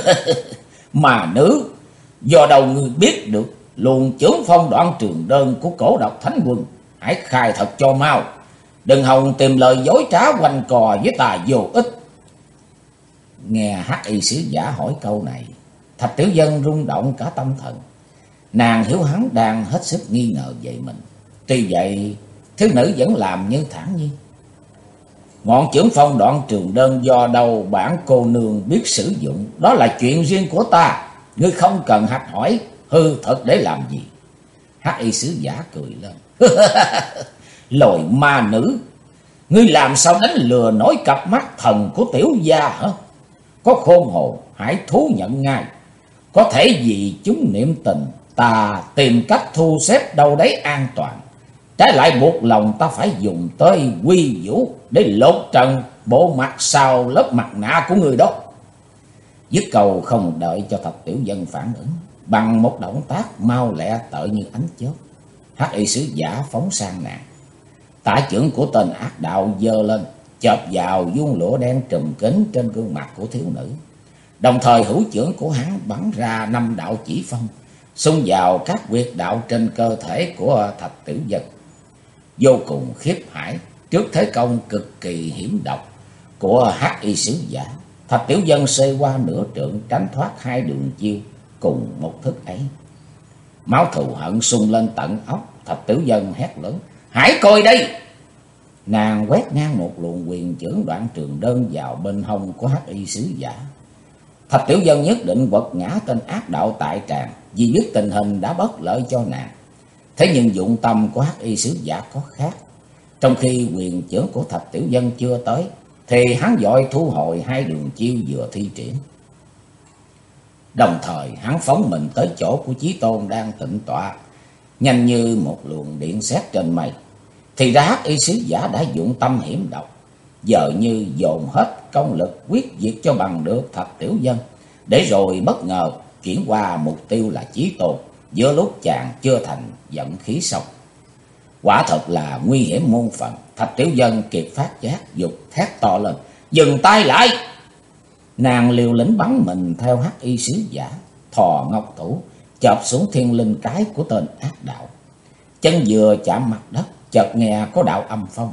Mà nữ, do đâu ngươi biết được luồng chưởng phong Đoạn Trường Đơn của Cổ Độc Thánh Quân? Hãy khai thật cho mau, đừng hòng tìm lời dối trá quanh cò với ta vô ích. Nghe hắc y sứ giả hỏi câu này, Thạch Tiểu Vân rung động cả tâm thần. Nàng hiểu hắn đang hết sức nghi ngờ về mình. Tuy vậy, thiếu nữ vẫn làm như thản nhiên. Ngọn chưởng phong Đoạn Trường Đơn do đâu bản cô nương biết sử dụng, đó là chuyện riêng của ta. Ngươi không cần hạch hỏi hư thật để làm gì. Hắc y sứ giả cười lên. Lồi ma nữ, ngươi làm sao đánh lừa nổi cặp mắt thần của tiểu gia hả? Có khôn hồn hãy thú nhận ngay. Có thể vì chúng niệm tình, ta tìm cách thu xếp đâu đấy an toàn. Trái lại buộc lòng ta phải dùng tới quy vũ để lột trần bộ mặt sau lớp mặt nạ của người đó. Dứt câu không đợi cho Thạch Tiểu Vân phản ứng, bằng một động tác mau lẹ tợ như ánh chớp, hắc y sứ giả phóng sang nàng. Tả chưởng của tên ác đạo giơ lên, chộp vào vuông lụa đen trùm kín trên gương mặt của thiếu nữ. Đồng thời hữu chưởng của hắn bắn ra 5 đạo chỉ phong, xung vào các huyệt đạo trên cơ thể của Thạch Tiểu Vân. Vô cùng khiếp hãi trước thế công cực kỳ hiểm độc của hắc y sứ giả, Thạch Tiểu Vân xê qua nửa trượng tránh thoát 2 đường chiêu cùng một thức ấy. Máu thù hận sung lên tận óc, Thạch Tiểu Vân hét lớn: Hãy coi đây! Nàng quét ngang một luồng quyền chưởng Đoạn Trường Đơn vào bên hông của hắc y sứ giả. Thạch Tiểu Vân nhất định quật ngã tên ác đạo tại tràng, vì biết tình hình đã bất lợi cho nàng. Thế nhưng dụng tâm của hắc y sứ giả có khác. Trong khi quyền chưởng của Thạch Tiểu Vân chưa tới, thì hắn vội thu hồi 2 đường chiêu vừa thi triển. Đồng thời hắn phóng mình tới chỗ của Chí Tôn đang tịnh tọa, nhanh như một luồng điện sét trên mây. Thì ra hắc y sứ giả đã dụng tâm hiểm độc, giờ như dồn hết công lực quyết diệt cho bằng được Thạch Tiểu Vân, để rồi bất ngờ chuyển qua mục tiêu là Chí Tôn giữa lúc chàng chưa thành giận khí xong. Quả thật là nguy hiểm muôn phần. Thạch Tiểu Vân kịp phát giác, dục thét to lên: Dừng tay lại! Nàng liều lĩnh bắn mình theo hắc y sứ giả, thò ngọc thủ chộp xuống thiên linh cái của tên ác đạo. Chân vừa chạm mặt đất, chợt nghe có đạo âm phong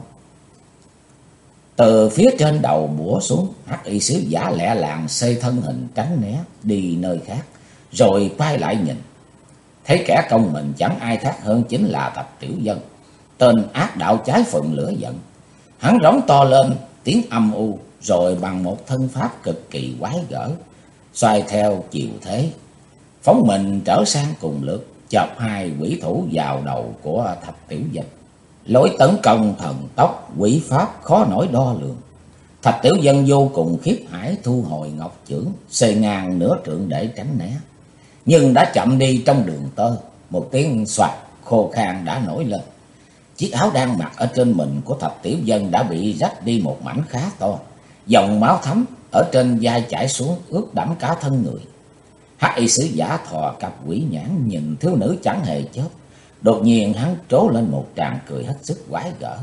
từ phía trên đầu bủa xuống. Hắc y sứ giả lẹ làng xây thân hình tránh né đi nơi khác, rồi quay lại nhìn, thấy kẻ công mình chẳng ai khác hơn chính là Thạch Tiểu Vân. Tên ác đạo cháy phần lửa giận, hắn rống to lên tiếng âm u, rồi bằng một thân pháp cực kỳ quái gở, xoay theo chiều thế, phóng mình trở sang cùng lượt, chộp 2 quỷ thủ vào đầu của Thạch Tiểu Vân. Lối tấn công thần tốc, quỷ pháp khó nổi đo lường. Thạch Tiểu Vân vô cùng khiếp hãi, thu hồi ngọc chưởng, xề ngang nửa trượng để tránh né. Nhưng đã chậm đi trong đường tơ, một tiếng xoạt khô khan đã nổi lên. Chiếc áo đang mặc ở trên mình của Thạch Tiểu Vân đã bị rách đi một mảnh khá to, dòng máu thấm ở trên vai chảy xuống ướt đẫm cả thân người. Hắc y sứ giả thò cặp quỷ nhãn nhìn thiếu nữ chẳng hề chớp. Đột nhiên hắn trố lên một tràng cười hết sức quái gở.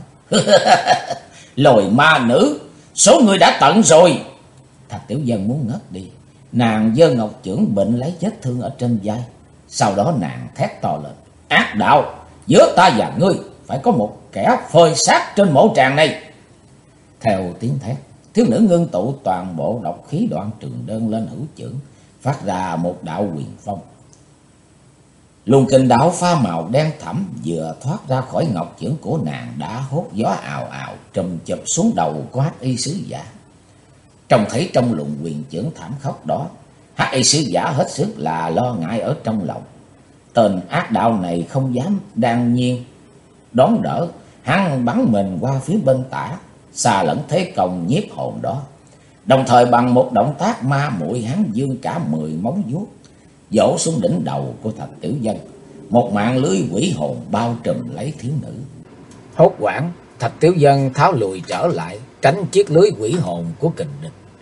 Lồi ma nữ, số người đã tận rồi. Thạch Tiểu Vân muốn ngất đi. Nàng giơ ngọc chưởng bệnh lấy vết thương ở trên vai. Sau đó nàng thét to lên: Ác đạo, giữa ta và ngươi phải có một kẻ phơi xác trên mộ tràng này. Theo tiếng thét, thiếu nữ ngưng tụ toàn bộ độc khí Đoạn Trường Đơn lên hữu chưởng, phát ra một đạo quyền phong. Luồng kình đạo pha màu đen thẫm vừa thoát ra khỏi ngọc chưởng của nàng đã hốt gió ào ào trùm chụp xuống đầu của hắc y sứ giả. Trông thấy trong luồng quyền chưởng thảm khốc đó, hắc y sứ giả hết sức là lo ngại ở trong lòng. Tên ác đạo này không dám đan nhiên đón đỡ, hắn bắn mình qua phía bên tả, xa lẫn thế công nhiếp hồn đó. Đồng thời bằng một động tác ma muội, hắn vươn cả 10 móng vuốt vỗ xuống đỉnh đầu của Thạch Tiểu Vân. Một mạng lưới quỷ hồn bao trùm lấy thiếu nữ. Hốt hoảng, Thạch Tiểu Vân tháo lùi trở lại, tránh chiếc lưới quỷ hồn của kình địch.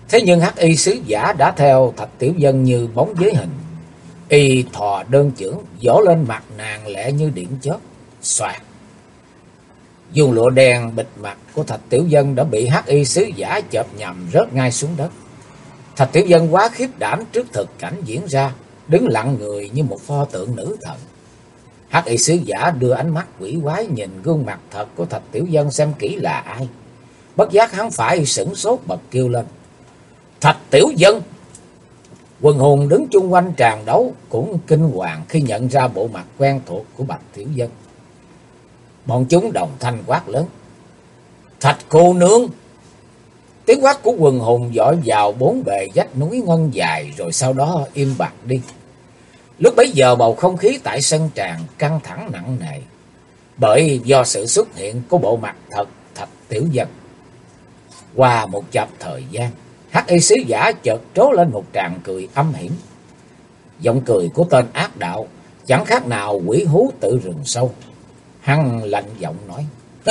Thế nhưng hắc y sứ giả đã theo Thạch Tiểu Dân như bóng với hình. Y thò đơn chưởng vỗ lên mặt nàng lẹ như điện chớp. Xoạt. Dùng lụa đen bịt mặt của Thạch Tiểu Dân đã bị hắc y sứ giả chộp nhầm rớt ngay xuống đất. Thạch Tiểu Dân quá khiếp đảm trước thực cảnh diễn ra, đứng lặng người như một pho tượng nữ thần. Hắc y sứ giả đưa ánh mắt quỷ quái nhìn gương mặt thật của Thạch Tiểu Dân xem kỹ là ai. Bất giác hắn phải sửng sốt bật kêu lên: Thạch Tiểu Dân! Quần hùng đứng chung quanh tràng đấu cũng kinh hoàng khi nhận ra bộ mặt quen thuộc của Bạch Tiểu Dân. Bọn chúng đồng thanh quát lớn: Thạch cô nương! Tiếng quát của quần hùng dội vào bốn bề vách núi ngân dài, rồi sau đó im bặt đi. Lúc bấy giờ bầu không khí tại sân tràng căng thẳng nặng nề, bởi do sự xuất hiện của bộ mặt thật Thạch Tiểu Dân. Qua một chập thời gian, hắc y sứ giả chợt trố lên một tràng cười âm hiểm. Giọng cười của tên ác đạo chẳng khác nào quỷ hú tự rừng sâu. Hắn lạnh giọng nói: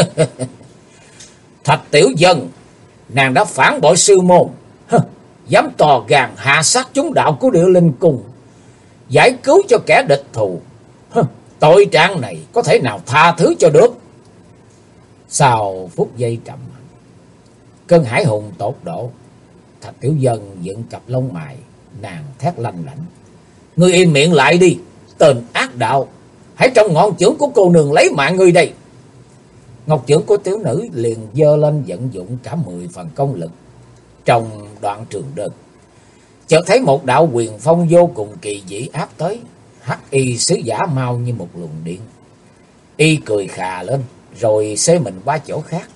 Thạch Tiểu Dân, nàng đã phản bội sư môn, dám tò gan hạ sát chúng đạo của Địa Linh Cung, giải cứu cho kẻ địch thù. Tội trạng này có thể nào tha thứ cho được? Sau phút giây trầm mặc, cơn hải hùng tột độ, Thạch Tiểu Dân dựng cặp lông mày, nàng thét lanh lảnh: Ngươi im miệng lại đi, tên ác đạo! Hãy trong ngọn chưởng của cô nương lấy mạng ngươi đây! Ngọc chưởng của tiểu nữ liền giơ lên vận dụng cả 10 phần công lực. Trong đoạn trường đơn, chợt thấy một đạo quyền phong vô cùng kỳ dị áp tới. Hắc y sứ giả mau như một luồng điện. Y cười khà lên rồi xê mình qua chỗ khác.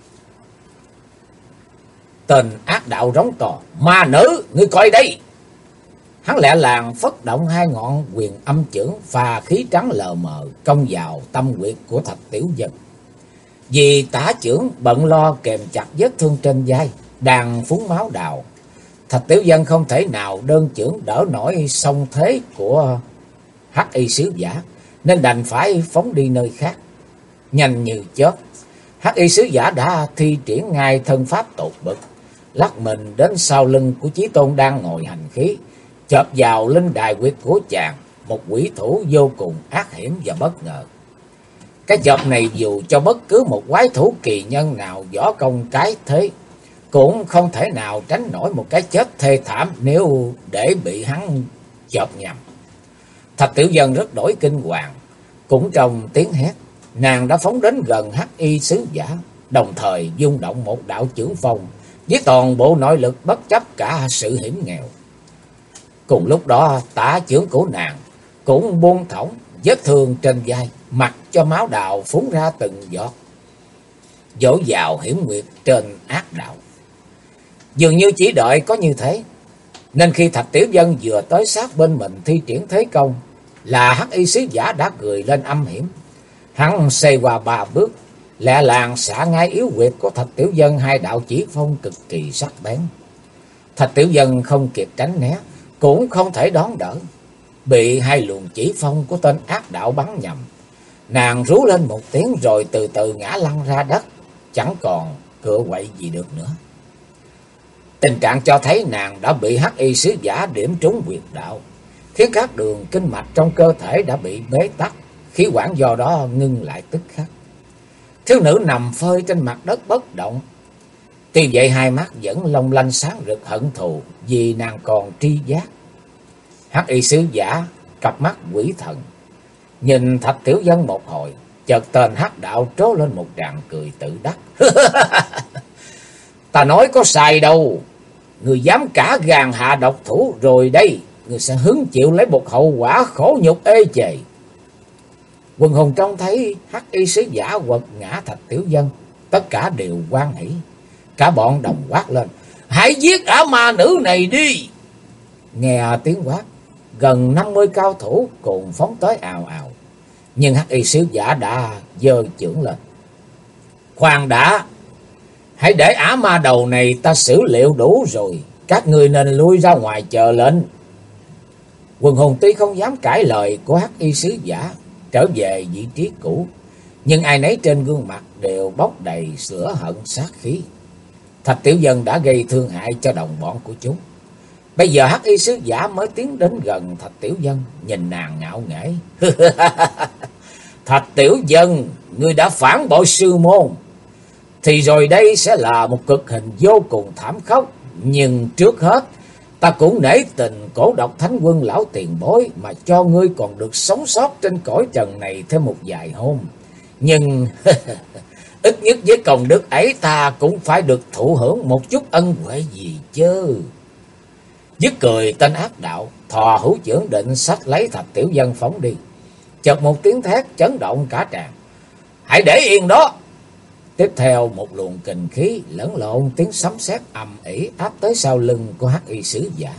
Tên ác đạo rống to: Ma nữ, ngươi coi đây! Hắn lẹ làng phất động hai ngọn quyền âm chưởng, pha khí trắng lờ mờ công vào tâm huyệt của Thạch Tiểu Dân. Vì tả chưởng bận lo kèm chặt vết thương trên vai đang phúng máu đào, Thạch Tiểu Dân không thể nào đơn chưởng đỡ nổi song thế của hắc y sứ giả, nên đành phải phóng đi nơi khác. Nhanh như chớp, hắc y sứ giả đã thi triển ngay thân pháp tột bực, lắc mình đến sau lưng của Chí Tôn đang ngồi hành khí, chộp vào linh đài huyệt của chàng, một quỷ thủ vô cùng ác hiểm và bất ngờ. Cái chộp này dù cho bất cứ một quái thủ kỳ nhân nào võ công cái thế cũng không thể nào tránh nổi một cái chết thê thảm nếu để bị hắn chộp nhầm. Thạch Tiểu Dân rất đổi kinh hoàng, cũng trong tiếng hét, nàng đã phóng đến gần hắc y sứ giả, đồng thời dung động một đạo chưởng phong với toàn bộ nội lực bất chấp cả sự hiểm nghèo. Cùng lúc đó tả chưởng của nàng cũng buông thõng, vết thương trên vai mặc cho máu đào phúng ra từng giọt, dỗ vào hiểm nguyệt trên ác đạo. Dường như chỉ đợi có như thế, nên khi Thạch Tiểu Dân vừa tới sát bên mình thi triển thế công, là hắc y sứ giả đã cười lên âm hiểm. Hắn xoay qua 3 bước, lẹ làng xả ngay yếu huyệt của Thạch Tiểu Dân hai đạo chỉ phong cực kỳ sắc bén. Thạch Tiểu Dân không kịp tránh né, cũng không thể đón đỡ, bị hai luồng chỉ phong của tên ác đạo bắn nhầm. Nàng rú lên một tiếng rồi từ từ ngã lăn ra đất, chẳng còn cựa quậy gì được nữa. Tình trạng cho thấy nàng đã bị hắc y sứ giả điểm trúng huyệt đạo, khiến các đường kinh mạch trong cơ thể đã bị bế tắc, khí quản do đó ngưng lại tức khắc. Thiếu nữ nằm phơi trên mặt đất bất động. Tuy vậy hai mắt vẫn long lanh sáng rực hận thù, vì nàng còn tri giác. Hắc y sứ giả cặp mắt quỷ thần nhìn Thạch Tiểu Dân một hồi, chợt tên hắc đạo trố lên một tràng cười tự đắc. Ta nói có sai đâu, người dám cả gan hạ độc thủ rồi đây, người sẽ hứng chịu lấy một hậu quả khổ nhục ê chề. Quần hùng trông thấy hắc y sứ giả quật ngã Thạch Tiểu Dân, tất cả đều hoan hỉ. Cả bọn đồng quát lên: Hãy giết ả ma nữ này đi! Nghe tiếng quát, gần 50 cao thủ cùng phóng tới ào ào. Nhưng hắc y sứ giả đã giơ chưởng lên: Khoan đã, hãy để ả ma đầu này ta xử liệu đủ rồi, các người nên lui ra ngoài chờ lệnh. Quần hùng tuy không dám cãi lời của hắc y sứ giả, trở về vị trí cũ, nhưng ai nấy trên gương mặt đều bốc đầy sữa hận sát khí. Thạch Tiểu Dân đã gây thương hại cho đồng bọn của chúng. Bây giờ Hắc Y sứ giả mới tiến đến gần Thạch Tiểu Dân, nhìn nàng ngạo nghễ. Thạch Tiểu Dân, ngươi đã phản bội sư môn, thì rồi đây sẽ là một cực hình vô cùng thảm khốc. Nhưng trước hết, ta cũng nể tình Cổ Độc Thánh Quân lão tiền bối mà cho ngươi còn được sống sót trên cõi trần này thêm một vài hôm. Nhưng ít nhất với công đức ấy ta cũng phải được thụ hưởng một chút ân huệ gì chứ. Dứt cười, tên ác đạo thò hữu chưởng định xách lấy Thạch Tiểu Dân phóng đi. Chợt một tiếng thét chấn động cả tràng. Hãy để yên đó! Tiếp theo một luồng kình khí lẫn lộn tiếng sấm sét ầm ĩ áp tới sau lưng của Hắc Y sứ giả.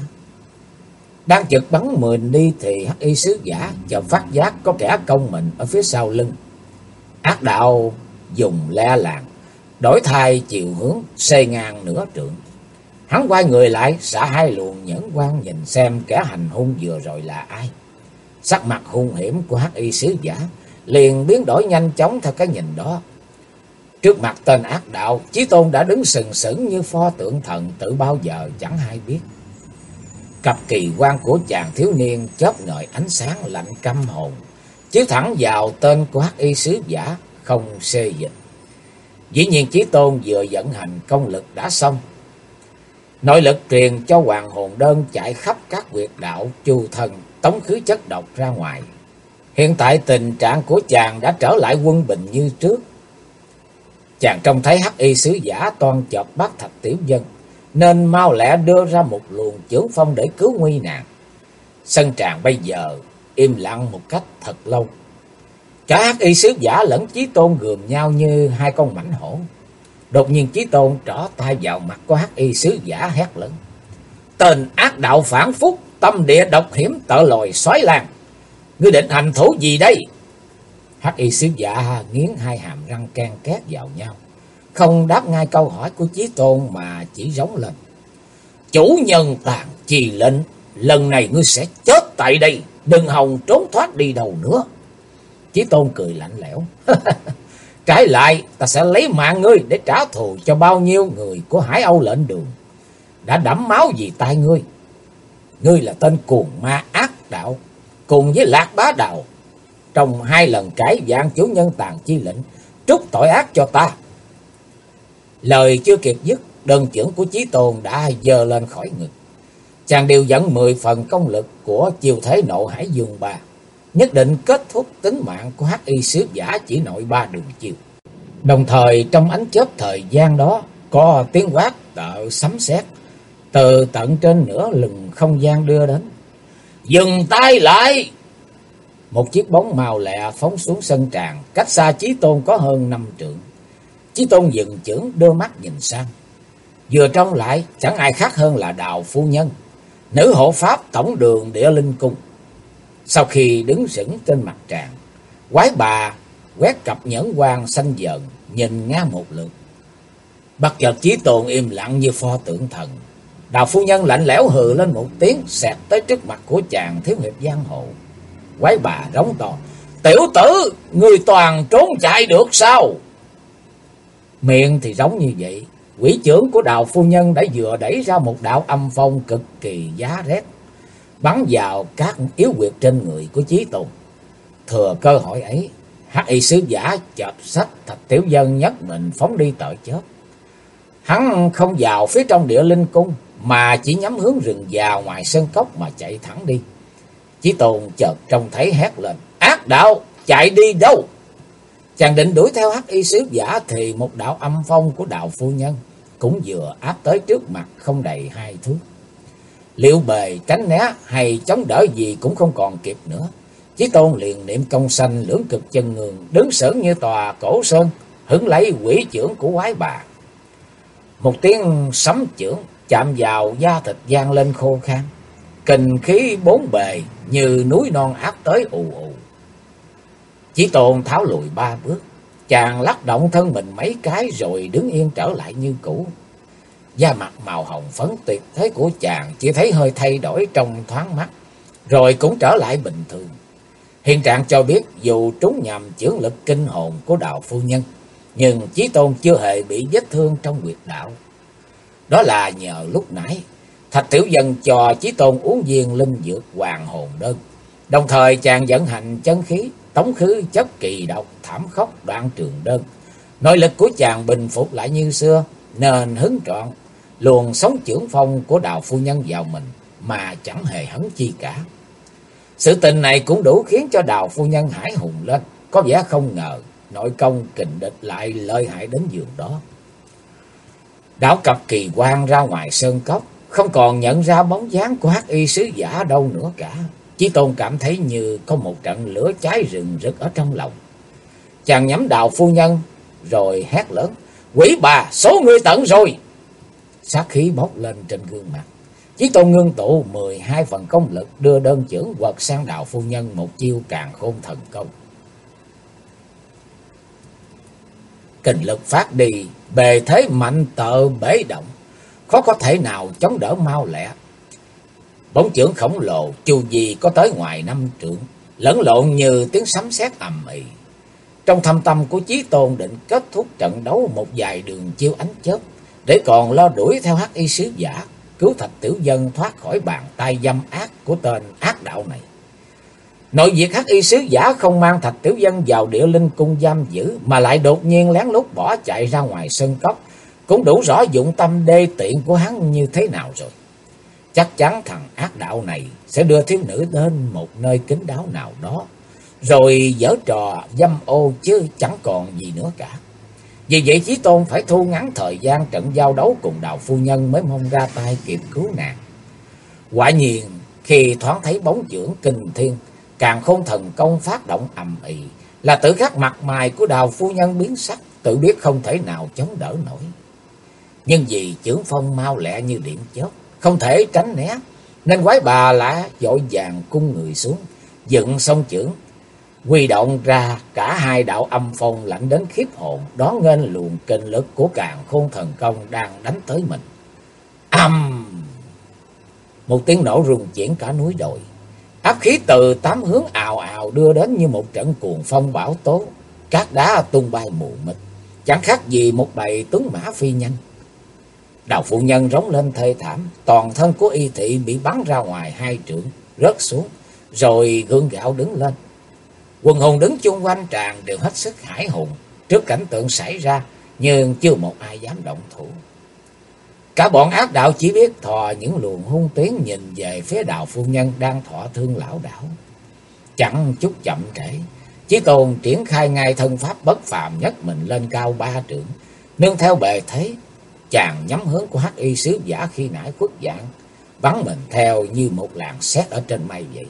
Đang chực bắn mình đi thì Hắc Y sứ giả chợt phát giác có kẻ công mình ở phía sau lưng. Ác đạo dùng le làng đổi thay chiều hướng xê ngang nửa trượng. Hắn quay người lại, xả hai luồng nhẫn quang nhìn xem kẻ hành hung vừa rồi là ai. Sắc mặt hung hiểm của Hắc Y sứ giả liền biến đổi nhanh chóng theo cái nhìn đó. Trước mặt tên ác đạo, Chí Tôn đã đứng sừng sững như pho tượng thần từ bao giờ chẳng hay biết. Cặp kỳ quan của chàng thiếu niên chớp ngời ánh sáng lạnh căm hồn, chiếu thẳng vào tên của Hắc Y sứ giả, không xê dịch. Dĩ nhiên Chí Tôn vừa vận hành công lực đã xong. Nội lực truyền cho hoàng hồn đơn chạy khắp các huyệt đạo chu thân, tống khứ chất độc ra ngoài. Hiện tại tình trạng của chàng đã trở lại quân bình như trước. Chàng trông thấy Hắc Y sứ giả toan chộp bắt Thạch Tiểu Dân, nên mau lẹ đưa ra một luồng chưởng phong để cứu nguy nàng. Sân tràng bây giờ im lặng một cách thật lâu. Cả Hắc Y sứ giả lẫn Chí Tôn gườm nhau như hai con mãnh hổ. Đột nhiên Chí Tôn trỏ tay vào mặt của Hắc Y sứ giả hét lớn: Tên ác đạo phản phúc, tâm địa độc hiểm, tợ lòi xoáy lan, ngươi định hành thủ gì đây? Hắc Y sứ giả nghiến hai hàm răng ken két vào nhau, không đáp ngay câu hỏi của Chí Tôn mà chỉ rống lên: Chủ nhân tàn chi lệnh, lần này ngươi sẽ chết tại đây, đừng hòng trốn thoát đi đâu nữa. Chí Tôn cười lạnh lẽo: Trái lại, ta sẽ lấy mạng ngươi để trả thù cho bao nhiêu người của Hải Âu lệnh đường đã đẫm máu vì tay ngươi. Ngươi là tên cuồng ma ác đạo, cùng với Lạc Bá Đạo, trong hai lần cãi vạn chủ nhân tàn chi lệnh, trút tội ác cho ta. Lời chưa kịp dứt, đơn chưởng của Chí Tôn đã giơ lên khỏi ngực. Chàng điều dẫn 10 phần công lực của chiêu thế Nộ Hải Dương Ba, nhất định kết thúc tính mạng của Hắc Y sứ giả chỉ nội 3 đường chiêu. Đồng thời trong ánh chớp thời gian đó, có tiếng quát tợ sấm sét từ tận trên nửa lừng không gian đưa đến: Dừng tay lại! Một chiếc bóng màu lẹ phóng xuống sân tràng, cách xa Chí Tôn có hơn 5 trượng. Chí Tôn dừng chưởng, đưa mắt nhìn sang. Vừa trông lại, chẳng ai khác hơn là Đào phu nhân, nữ hộ pháp tổng đường Địa Linh Cung. Sau khi đứng sững trên mặt tràng, quái bà quét cặp nhẫn quang xanh dần, nhìn ngang một lượt. Bất chợt Chí Tôn im lặng như pho tượng thần. Đào phu nhân lạnh lẽo hừ lên một tiếng, xẹt tới trước mặt của chàng thiếu hiệp giang hồ. Quái bà rống to: Tiểu tử, người toàn trốn chạy được sao? Miệng thì giống như vậy, quỷ chưởng của Đào phu nhân đã vừa đẩy ra một đạo âm phong cực kỳ giá rét, bắn vào các yếu huyệt trên người của Chí Tôn. Thừa cơ hội ấy, Hắc Y sứ giả chợt xách Thạch Tiểu Dân nhất mình phóng đi tợ chết. Hắn không vào phía trong Địa Linh Cung, mà chỉ nhắm hướng rừng già ngoài sân cốc mà chạy thẳng đi. Chí Tôn chợt trông thấy hét lên: Ác đạo, chạy đi đâu? Chàng định đuổi theo Hắc Y sứ giả thì một đạo âm phong của Đào phu nhân cũng vừa áp tới trước mặt không đầy 2 thước. Liệu bề tránh né hay chống đỡ gì cũng không còn kịp nữa. Chí Tôn liền niệm công sanh lưỡng cực chân ngường, đứng sững như tòa cổ sơn, hứng lấy quỷ chưởng của quái bà. Một tiếng sấm chưởng chạm vào da thịt vang lên khô khan, kình khí bốn bề như núi non áp tới ù ù. Chí Tôn tháo lùi 3 bước, chàng lắc động thân mình mấy cái rồi đứng yên trở lại như cũ. Da mặt màu hồng phấn tuyệt thế của chàng chỉ thấy hơi thay đổi trong thoáng mắt, rồi cũng trở lại bình thường. Hiện trạng cho biết dù trúng nhầm chưởng lực kinh hồn của Đào phu nhân, nhưng Chí Tôn chưa hề bị vết thương trong huyệt đạo. Đó là nhờ lúc nãy Thạch Tiểu Dân cho Chí Tôn uống viên linh dược hoàng hồn đơn. Đồng thời chàng vận hành chân khí, tống khứ chấp kỳ độc, thảm khốc đoạn trường đơn. Nội lực của chàng bình phục lại như xưa, nên hứng trọn luồng sống chưởng phong của Đào phu nhân vào mình mà chẳng hề hấn chi cả. Sự tình này cũng đủ khiến cho Đào phu nhân hãi hùng lên, có vẻ không ngờ nội công kình địch lại lợi hại đến giường đó. Đảo cặp kỳ quan ra ngoài sơn cốc, không còn nhận ra bóng dáng của hắc y sứ giả đâu nữa cả. Chí Tôn cảm thấy như có một trận lửa cháy rừng rực ở trong lòng. Chàng nhắm Đào phu nhân rồi hét lớn: "Quỷ bà, số ngươi tận rồi!" Sát khí bốc lên trên gương mặt. Chí Tôn ngưng tụ 12 phần công lực, đưa đơn chưởng quật sang Đào phu nhân một chiêu càn khôn thần công. Kình lực phát đi, bề thế mạnh tợ bể động, khó có thể nào chống đỡ mau lẹ. Bóng chưởng khổng lồ chu vi có tới ngoài 5 trượng, lẫn lộn như tiếng sấm sét ầm ĩ. Trong thâm tâm của Chí Tôn định kết thúc trận đấu một vài đường chiêu ánh chớp, để còn lo đuổi theo hắc y sứ giả, cứu Thạch Tiểu Dân thoát khỏi bàn tay dâm ác của tên ác đạo này. Nội việc hắc y sứ giả không mang Thạch Tiểu Dân vào Địa Linh cung giam giữ, mà lại đột nhiên lén lút bỏ chạy ra ngoài sân cốc, cũng đủ rõ dụng tâm đê tiện của hắn như thế nào rồi. Chắc chắn thằng ác đạo này sẽ đưa thiếu nữ đến một nơi kín đáo nào đó, rồi giở trò dâm ô chứ chẳng còn gì nữa cả. Vì vậy Chí Tôn phải thu ngắn thời gian trận giao đấu cùng Đào phu nhân mới mong ra tay kịp cứu nàng. Quả nhiên khi thoáng thấy bóng chưởng kinh thiên, càn khôn thần công phát động ầm ĩ, là tự khắc mặt mày của Đào phu nhân biến sắc, tự biết không thể nào chống đỡ nổi. Nhưng vì chưởng phong mau lẹ như điện chớp, không thể tránh né, nên quái bà lại vội vàng cung người xuống, dựng song chưởng, huy động ra cả hai đạo âm phong lạnh đến khiếp hồn, đón nghênh luồng kình lực của càn khôn thần công đang đánh tới mình. Ầm! Một tiếng nổ rung chuyển cả núi đồi. Áp khí từ 8 hướng ào ào đưa đến như một trận cuồng phong bão tố, cát đá tung bay mù mịt, chẳng khác gì một bầy tuấn mã phi nhanh. Đào phu nhân rống lên thê thảm, toàn thân của y thị bị bắn ra ngoài 2 trượng, rớt xuống, rồi gượng gạo đứng lên. Quần hùng đứng chung quanh tràng đều hết sức hãi hùng trước cảnh tượng xảy ra, nhưng chưa một ai dám động thủ. Cả bọn ác đạo chỉ biết thò những luồng hung tiếng nhìn về phía Đào phu nhân đang thọ thương lão đảo. Chẳng chút chậm trễ, Chí Tôn triển khai ngay thân pháp bất phàm nhất mình lên cao 3 trượng, nương theo bề thế, chàng nhắm hướng của hắc y sứ giả khi nãy khuất dạng, bắn mình theo như một làn sét ở trên mây vậy.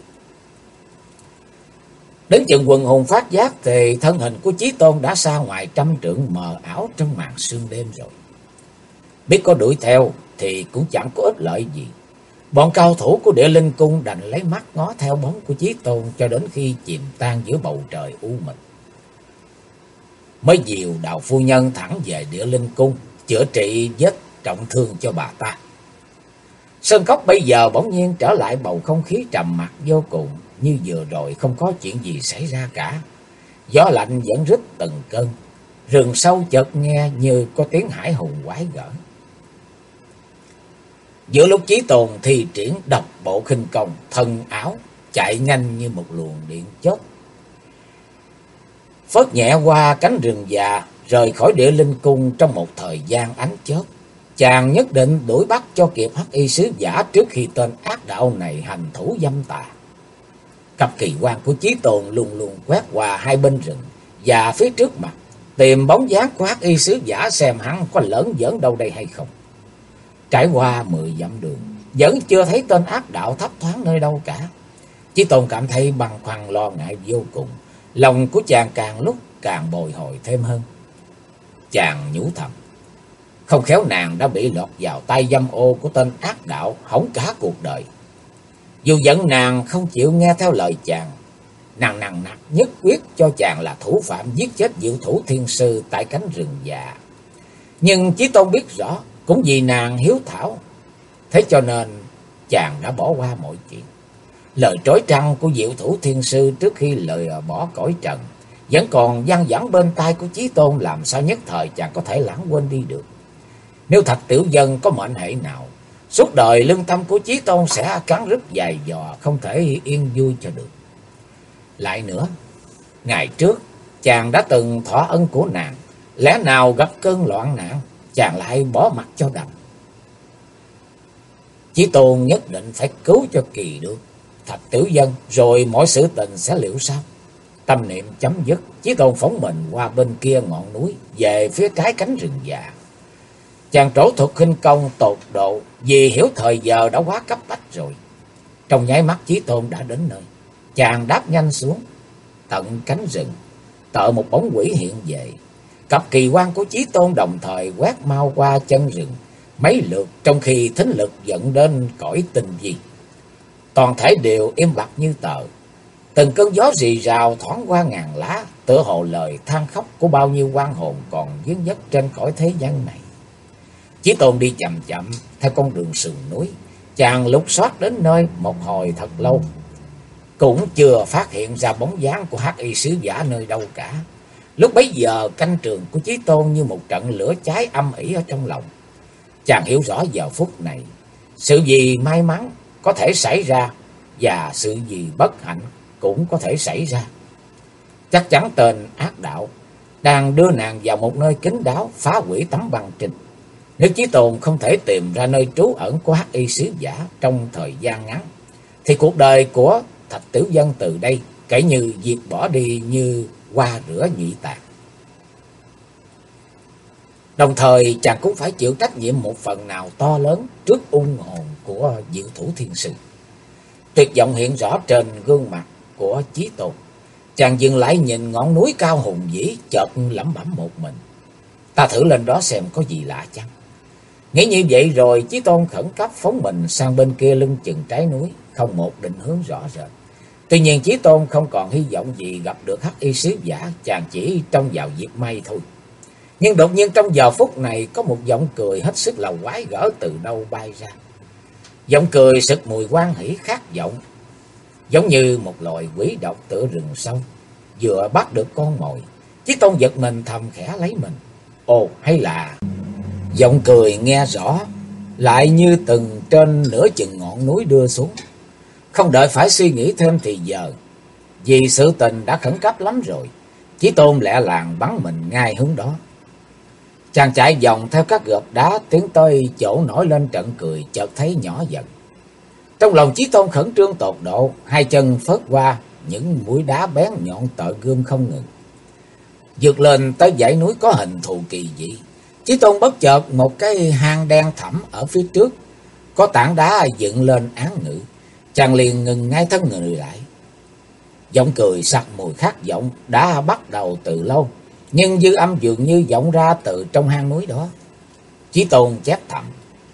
Đến chừng quần hùng phát giác thì thân hình của Chí Tôn đã xa ngoài 100 trượng, mờ ảo trong màn sương đêm rồi. Biết có đuổi theo thì cũng chẳng có ích lợi gì. Bọn cao thủ của Địa Linh cung đành lấy mắt ngó theo bóng của Chí Tôn cho đến khi chìm tan giữa bầu trời u mịt, mới dìu Đào phu nhân thẳng về Địa Linh cung chữa trị vết trọng thương cho bà ta. Sơn cốc bây giờ bỗng nhiên trở lại bầu không khí trầm mặc vô cùng, như vừa rồi không có chuyện gì xảy ra cả. Gió lạnh vẫn rít từng cơn, rừng sâu chợt nghe như có tiếng hải hùng quái gở. Giữa lúc Chí Tôn thi triển độc bộ khinh công, thân áo chạy nhanh như một luồng điện chớp, phớt nhẹ qua cánh rừng già, rời khỏi Địa Linh cung trong một thời gian ánh chớp. Chàng nhất định đuổi bắt cho kịp hắc y sứ giả trước khi tên ác đạo này hành thủ dâm tà. Cặp kỳ quan của Chí Tôn luôn luôn quét qua hai bên rừng và phía trước mặt, tìm bóng dáng của hắc y sứ giả xem hắn có lỡn giỡn đâu đây hay không. Trải qua 10 dặm đường, vẫn chưa thấy tên ác đạo thấp thoáng nơi đâu cả. Chí Tôn cảm thấy băn khoăn lo ngại vô cùng, lòng của chàng càng lúc càng bồi hồi thêm hơn. Chàng nhủ thầm, không khéo nàng đã bị lọt vào tay dâm ô của tên ác đạo, hỏng cả cuộc đời. Dù giận nàng không chịu nghe theo lời chàng, nàng nằng nặc nhất quyết cho chàng là thủ phạm giết chết Diệu Thủ Thiên Sư tại cánh rừng già. Nhưng Chí Tôn biết rõ, cũng vì nàng hiếu thảo, thế cho nên chàng đã bỏ qua mọi chuyện. Lời trói trăng của Diệu Thủ Thiên Sư trước khi lời bỏ cõi trần vẫn còn văng vẳng bên tai của Chí Tôn, làm sao nhất thời chàng có thể lãng quên đi được. Nếu Thạch Tiểu Dân có mệnh hệ nào, suốt đời lương tâm của Chí Tôn sẽ cắn rứt dài dò, không thể yên vui cho được. Lại nữa, ngày trước chàng đã từng thọ ân của nàng, lẽ nào gặp cơn loạn nạn chàng lại bỏ mặc cho đành? Chí Tôn nhất định phải cứu cho kỳ được Thạch Tiểu Dân, rồi mọi sự tình sẽ liệu sao. Tâm niệm chấm dứt, Chí Tôn phóng mình qua bên kia ngọn núi, về phía cái cánh rừng già. Chàng trổ thuật khinh công tột độ, vì hiểu thời giờ đã quá cấp bách rồi. Trong nháy mắt Chí Tôn đã đến nơi. Chàng đáp nhanh xuống tận cánh rừng, tợ một bóng quỷ hiện về. Cặp kỳ quan của Chí Tôn đồng thời quét mau qua chân rừng mấy lượt, trong khi thính lực dẫn đến cõi tinh vi. Toàn thể đều im bặt như tờ. Từng cơn gió rì rào thoáng qua ngàn lá, tựa hồ lời than khóc của bao nhiêu oan hồn còn vướng vất trên cõi thế gian này. Chí Tôn đi chậm chậm theo con đường sườn núi. Chàng lục soát đến nơi một hồi thật lâu, cũng chưa phát hiện ra bóng dáng của hắc y sứ giả nơi đâu cả. Lúc bấy giờ canh trường của Chí Tôn như một trận lửa cháy âm ỉ ở trong lòng. Chàng hiểu rõ giờ phút này, sự gì may mắn có thể xảy ra, và sự gì bất hạnh cũng có thể xảy ra. Chắc chắn tên ác đạo đang đưa nàng vào một nơi kín đáo, phá hủy tấm băng trình. Nếu Chí Tôn không thể tìm ra nơi trú ẩn của hắc y sứ giả trong thời gian ngắn, thì cuộc đời của Thạch Tiểu Dân từ đây kể như diệt bỏ đi như hoa rửa nhụy tàn. Đồng thời chàng cũng phải chịu trách nhiệm một phần nào to lớn trước ung hồn của Diệu Thủ Thiên Sư. Tuyệt vọng hiện rõ trên gương mặt của Chí Tôn. Chàng dừng lại nhìn ngọn núi cao hùng vĩ, chợt lẩm bẩm một mình: ta thử lên đó xem có gì lạ chăng. Nghĩ như vậy rồi, Chí Tôn khẩn cấp phóng mình sang bên kia lưng chừng trái núi, không một định hướng rõ rệt. Tuy nhiên Chí Tôn không còn hy vọng gì gặp được hắc y sứ giả, chàng chỉ trông vào việc may thôi. Nhưng đột nhiên trong giờ phút này có một giọng cười hết sức là quái gở từ đâu bay ra. Giọng cười sực mùi hoan hỉ khát vọng, giống như một loài quỷ độc tựa rừng sâu vừa bắt được con mồi. Chí Tôn giật mình thầm khẽ lấy mình. Ồ, hay là giọng cười nghe rõ, lại như từng trên nửa chừng ngọn núi đưa xuống. Không đợi phải suy nghĩ thêm thì giờ, vì sự tình đã khẩn cấp lắm rồi, Chí Tôn lẹ làng bắn mình ngay hướng đó. Chàng chạy vòng theo các gợp đá tiến tới chỗ nổi lên trận cười, chợt thấy nhỏ dần. Trong lòng Chí Tôn khẩn trương tột độ, hai chân phớt qua những mũi đá bén nhọn tợ gươm không ngừng. Vượt lên tới dãy núi có hình thù kỳ dị, Chí Tôn bất chợt một cái hang đen thẳm ở phía trước, có tảng đá dựng lên án ngữ. Chàng liền ngừng ngay thân người lại. Giọng cười sặc mùi khát vọng đã bắt đầu từ lâu, nhưng dư âm dường như vọng ra từ trong hang núi đó. Chí Tôn chép thầm: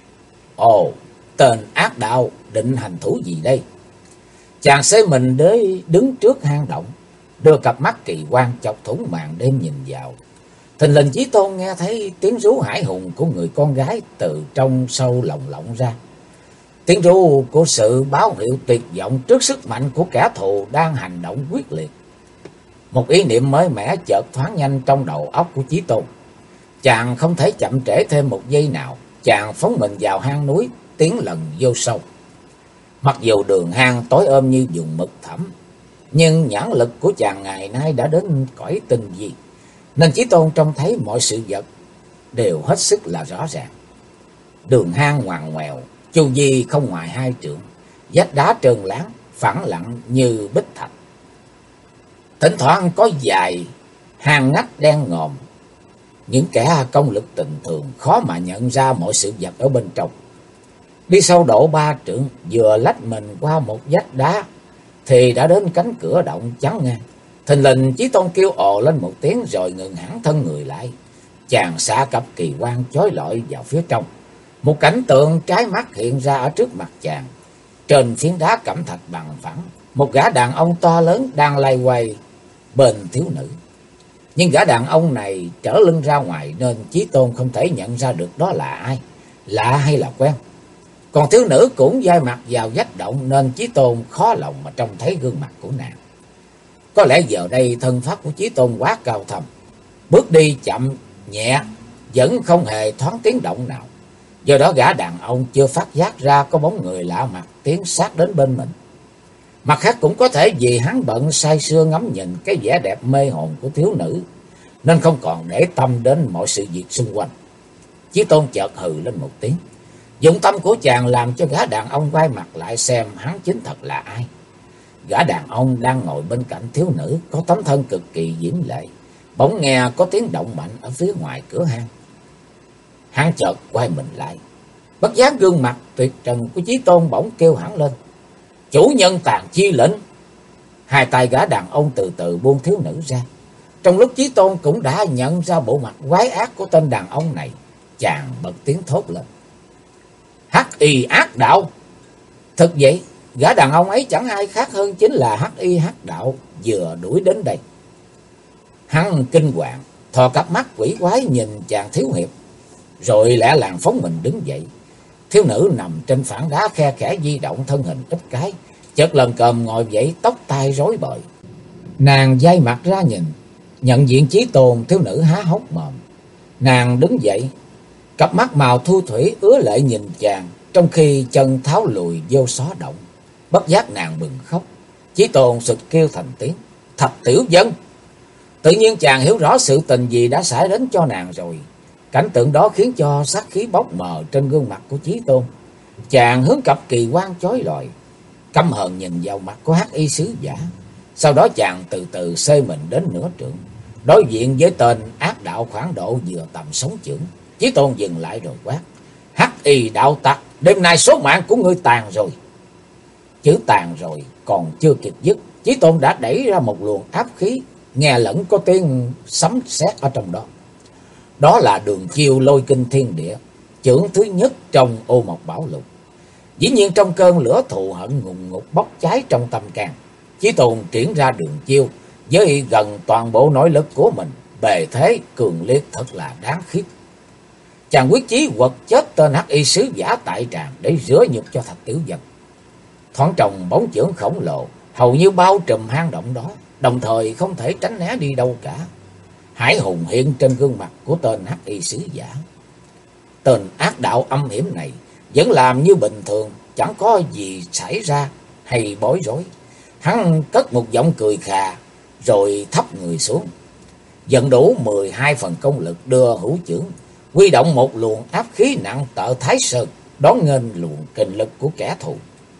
ồ, tên ác đạo định hành thủ gì đây? Chàng xế mình đến đứng trước hang động, đưa cặp mắt kỳ quan chọc thủng màn đêm nhìn vào. Thình lình Chí Tôn nghe thấy tiếng rú hãi hùng của người con gái từ trong sâu lồng lộng ra. Tiếng ru của sự báo hiệu tuyệt vọng trước sức mạnh của kẻ thù đang hành động quyết liệt. Một ý niệm mới mẻ chợt thoáng nhanh trong đầu óc của Chí Tôn. Chàng không thể chậm trễ thêm một giây nào. Chàng phóng mình vào hang núi, tiến lần vô sâu. Mặc dù đường hang tối ôm như vùng mực thẳm, nhưng nhãn lực của chàng ngày nay đã đến cõi tinh vi, nên Chí Tôn trông thấy mọi sự vật đều hết sức là rõ ràng. Đường hang ngoằn ngoèo, chu vi không ngoài 2 trượng, vách đá trơn láng, phẳng lặng như bích thạch. Thỉnh thoảng có vài hang ngách đen ngòm, những kẻ công lực tình thường khó mà nhận ra mọi sự vật ở bên trong. Đi sâu độ 3 trượng, vừa lách mình qua một vách đá thì đã đến cánh cửa động chắn ngang. Thình lình Chí Tôn kêu ồ lên một tiếng rồi ngừng hẳn thân người lại. Chàng xạ cặp kỳ quan chói lọi vào phía trong. Một cảnh tượng trái mắt hiện ra ở trước mặt chàng. Trên phiến đá cẩm thạch bằng phẳng, một gã đàn ông to lớn đang lay quay bên thiếu nữ. Nhưng gã đàn ông này trở lưng ra ngoài nên Chí Tôn không thể nhận ra được đó là ai, lạ hay là quen. Còn thiếu nữ cũng dai mặt vào vách động nên Chí Tôn khó lòng mà trông thấy gương mặt của nàng. Có lẽ giờ đây thân pháp của Chí Tôn quá cao thâm, bước đi chậm nhẹ, vẫn không hề thoáng tiếng động nào. Do đó gã đàn ông chưa phát giác ra có bóng người lạ mặt tiến sát đến bên mình. Mặt khác cũng có thể vì hắn bận say sưa ngắm nhìn cái vẻ đẹp mê hồn của thiếu nữ, nên không còn để tâm đến mọi sự việc xung quanh. Chí Tôn chợt hừ lên một tiếng. Dụng tâm của chàng làm cho gã đàn ông quay mặt lại xem hắn chính thật là ai. Gã đàn ông đang ngồi bên cạnh thiếu nữ có tấm thân cực kỳ diễm lệ. Bỗng nghe có tiếng động mạnh ở phía ngoài cửa hang. Hắn chợt quay mình lại. Bất giác gương mặt tuyệt trần của Chí Tôn bỗng kêu hẳn lên: "Chủ nhân Tàn Chi lệnh!" Hai tay gã đàn ông từ từ buông thiếu nữ ra. Trong lúc Chí Tôn cũng đã nhận ra bộ mặt quái ác của tên đàn ông này, chàng bật tiếng thốt lên: "Hắc Y ác đạo!" Thực vậy, gã đàn ông ấy chẳng ai khác hơn chính là Hắc Y ác đạo vừa đuổi đến đây. Hắn kinh hoàng, thò cặp mắt quỷ quái nhìn chàng thiếu hiệp, rồi lẹ làng phóng mình đứng dậy. Thiếu nữ nằm trên phản đá khe khẽ di động thân hình ít cái, chợt lần cồm ngồi dậy, tóc tai rối bời. Nàng dai mặt ra nhìn, nhận diện Chí Tôn, thiếu nữ há hốc mồm. Nàng đứng dậy, cặp mắt màu thu thủy ứa lệ nhìn chàng, trong khi chân tháo lùi vô xó động. Bất giác nàng bừng khóc. Chí Tôn sụt kêu thành tiếng: "Thập tiểu dân!" Tự nhiên chàng hiểu rõ sự tình gì đã xảy đến cho nàng rồi. Cảnh tượng đó khiến cho sát khí bốc mờ trên gương mặt của Chí Tôn. Chàng hướng cặp kỳ quan chói lọi, căm hờn nhìn vào mặt của Hắc Y sứ giả. Sau đó chàng từ từ xê mình đến nửa trượng, đối diện với tên ác đạo khoảng độ vừa tầm sống chưởng. Chí Tôn dừng lại rồi quát: "Hắc Y đạo tặc, đêm nay số mạng của ngươi tàn rồi!" Chữ tàn rồi còn chưa kịp dứt, Chí Tôn đã đẩy ra một luồng áp khí, nghe lẫn có tiếng sấm sét ở trong đó. Đó là đường chiêu Lôi Kinh Thiên Địa, chưởng thứ nhất trong Ô Mộc Bảo Lục. Dĩ nhiên trong cơn lửa thù hận ngùn ngụt bốc cháy trong tâm can, Chí Tôn triển ra đường chiêu với gần toàn bộ nội lực của mình, bề thế cường liệt thật là đáng khiếp. Chàng quyết chí quật chết tên Hắc Y sứ giả tại tràng để rửa nhục cho Thạch tiểu dân. Thoáng trồng bóng chưởng khổng lồ hầu như bao trùm hang động đó, đồng thời không thể tránh né đi đâu cả. Hải hùng hiện trên gương mặt của tên Hắc Y sứ giả. Tên ác đạo âm hiểm này vẫn làm như bình thường, chẳng có gì xảy ra hay bối rối. Hắn cất một giọng cười khà, rồi thấp người xuống, dần đủ 12 phần công lực đưa hữu chưởng, huy động một luồng áp khí nặng tợ Thái Sơn, đón nghênh luồng kình lực của kẻ thù.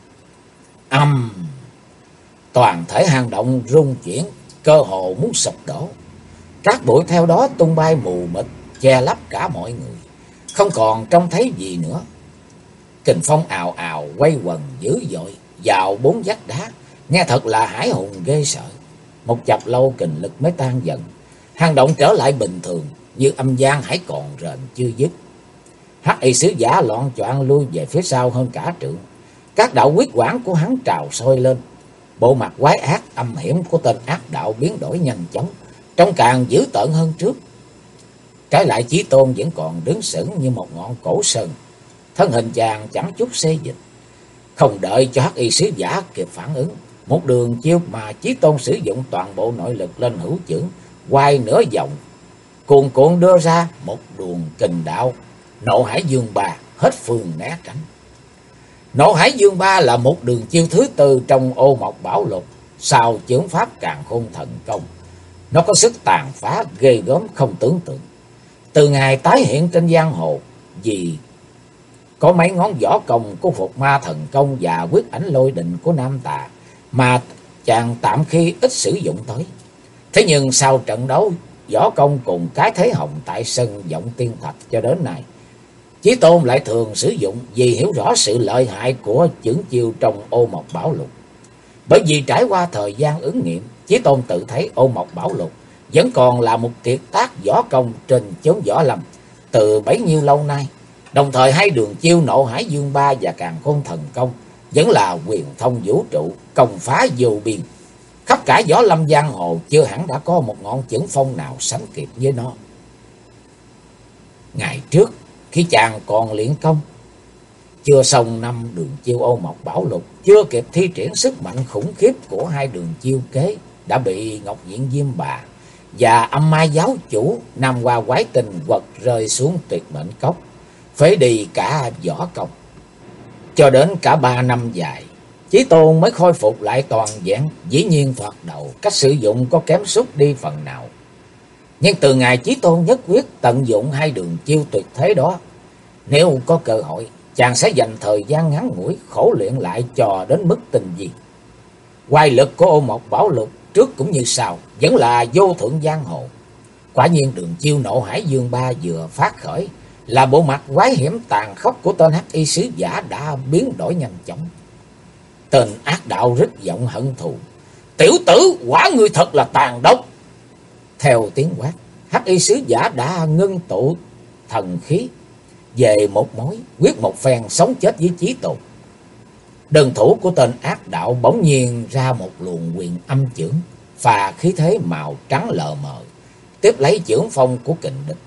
Toàn thể hang động rung chuyển, cơ hồ muốn sụp đổ. Các bụi theo đó tung bay mù mịt, che lấp cả mọi người, không còn trông thấy gì nữa. Kình phong ào ào quay quần dữ dội vào bốn vách đá, nghe thật là hãi hùng ghê sợ. Một chập lâu kình lực mới tan dần, hang động trở lại bình thường, như âm gian hãy còn rền chưa dứt. Hắc Y sứ giả loạn choạng lui về phía sau hơn cả trượng. Các đạo quyết quản của hắn trào sôi lên. Bộ mặt quái ác âm hiểm của tên ác đạo biến đổi nhanh chóng, trông càng dữ tợn hơn trước. Trái lại Chí Tôn vẫn còn đứng sững như một ngọn cổ sơn, thân hình chàng chẳng chút xê dịch. Không đợi cho Hắc Y sứ giả kịp phản ứng, một đường chiêu mà Chí Tôn sử dụng toàn bộ nội lực lên hữu chưởng, quay nửa vòng, cuồn cuộn đưa ra một luồng kình đạo Nộ Hải Dương Ba, hết phương né tránh. Nộ Hải Dương Ba là một đường chiêu thứ tư trong Ô Mộc Bảo Lục sau chưởng pháp Càn Khôn Thần Công. Nó có sức tàn phá ghê gớm không tưởng tượng. Từ ngày tái hiện trên giang hồ, vì có mấy ngón võ công của Phục Ma Thần Công và Quyết Ảnh Lôi Định của Nam Tà mà chàng tạm khi ít sử dụng tới. Thế nhưng sau trận đấu võ công cùng cái thế hồng tại sân Vọng Tiên Thạch cho đến nay, Chí Tôn lại thường sử dụng vì hiểu rõ sự lợi hại của chưởng chiêu trong Ô Mộc Bảo Lục. Bởi vì trải qua thời gian ứng nghiệm, Chí Tôn tự thấy Ô Mộc Bảo Lục vẫn còn là một kiệt tác võ công trên chốn võ lâm từ bấy nhiêu lâu nay. Đồng thời hai đường chiêu Nộ Hải Dương Ba và Càn Khôn Thần Công vẫn là quyền thông vũ trụ, công phá vô biên. Khắp cả võ lâm giang hồ chưa hẳn đã có một ngọn chưởng phong nào sánh kịp với nó. Ngày trước khi chàng còn luyện công, chưa xong 5 đường chiêu Ô Mộc Bảo Lục, chưa kịp thi triển sức mạnh khủng khiếp của hai đường chiêu kế, đã bị Ngọc Diện Diêm Bà và Âm Mai giáo chủ Nam Hoa Quái Tình quật rơi xuống tuyệt mệnh cốc, phế đi cả võ công. Cho đến cả 3 năm dài, Chí Tôn mới khôi phục lại toàn vẹn. Dĩ nhiên thoạt đầu cách sử dụng có kém sút đi phần nào, nhưng từ ngày Chí Tôn nhất quyết tận dụng hai đường chiêu tuyệt thế đó, nếu có cơ hội, chàng sẽ dành thời gian ngắn ngủi khổ luyện lại cho đến mức tinh vi. Oai lực của Ô Mộc Bảo Lục trước cũng như sau, vẫn là vô thượng giang hồ. Quả nhiên đường chiêu Nộ Hải Dương Ba vừa phát khởi, là bộ mặt quái hiểm tàn khốc của tên hắc y sứ giả đã biến đổi nhanh chóng. Tên ác đạo rít giọng hận thù: "Tiểu tử, quả ngươi thật là tàn độc!" Theo tiếng quát, hắc y sứ giả đã ngưng tụ thần khí về một mối, quyết một phen sống chết với Chí Tôn. Đơn thủ của tên ác đạo bỗng nhiên ra một luồng quyền âm chưởng, phà khí thế màu trắng lờ mờ, tiếp lấy chưởng phong của kình địch.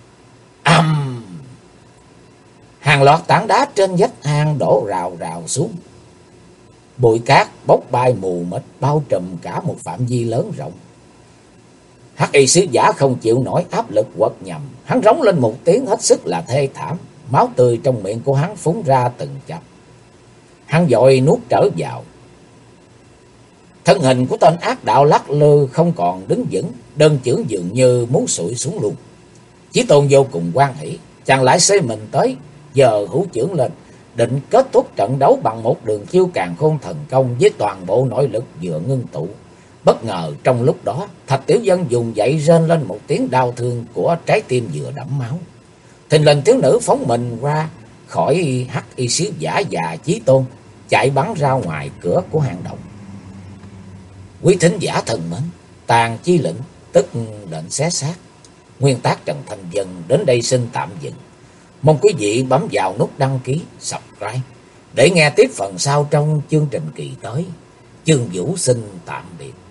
Hàng loạt tảng đá trên vách hang đổ rào rào xuống. Bụi cát bốc bay mù mịt bao trùm cả một phạm vi lớn rộng. Hắc y sứ giả không chịu nổi áp lực quật nhầm, hắn rống lên một tiếng hết sức là thê thảm, máu tươi trong miệng của hắn phúng ra từng chập. Hắn vội nuốt trở vào. Thân hình của tên ác đạo lắc lư không còn đứng vững, đơn chưởng dường như muốn sụi xuống luôn. Chí Tôn vô cùng hoan hỉ, chàng lại xê mình tới, giờ hữu chưởng lên, định kết thúc trận đấu bằng một đường chiêu càn khôn thần công với toàn bộ nội lực vừa ngưng tụ. Bất ngờ trong lúc đó, Thạch Tiểu Dân dùng dậy rên lên một tiếng đau thương của trái tim vừa đẫm máu. Thình lình thiếu nữ phóng mình ra khỏi hắc y sứ giả và Chí Tôn, chạy bắn ra ngoài cửa của hang động. Quý thính giả thần mến, tàn chi lệnh tức lệnh xé xác, nguyên tác Trần Thanh Vân đến đây xin tạm dừng. Mong quý vị bấm vào nút đăng ký, subscribe để nghe tiếp phần sau trong chương trình kỳ tới. Chương Vũ xin tạm biệt.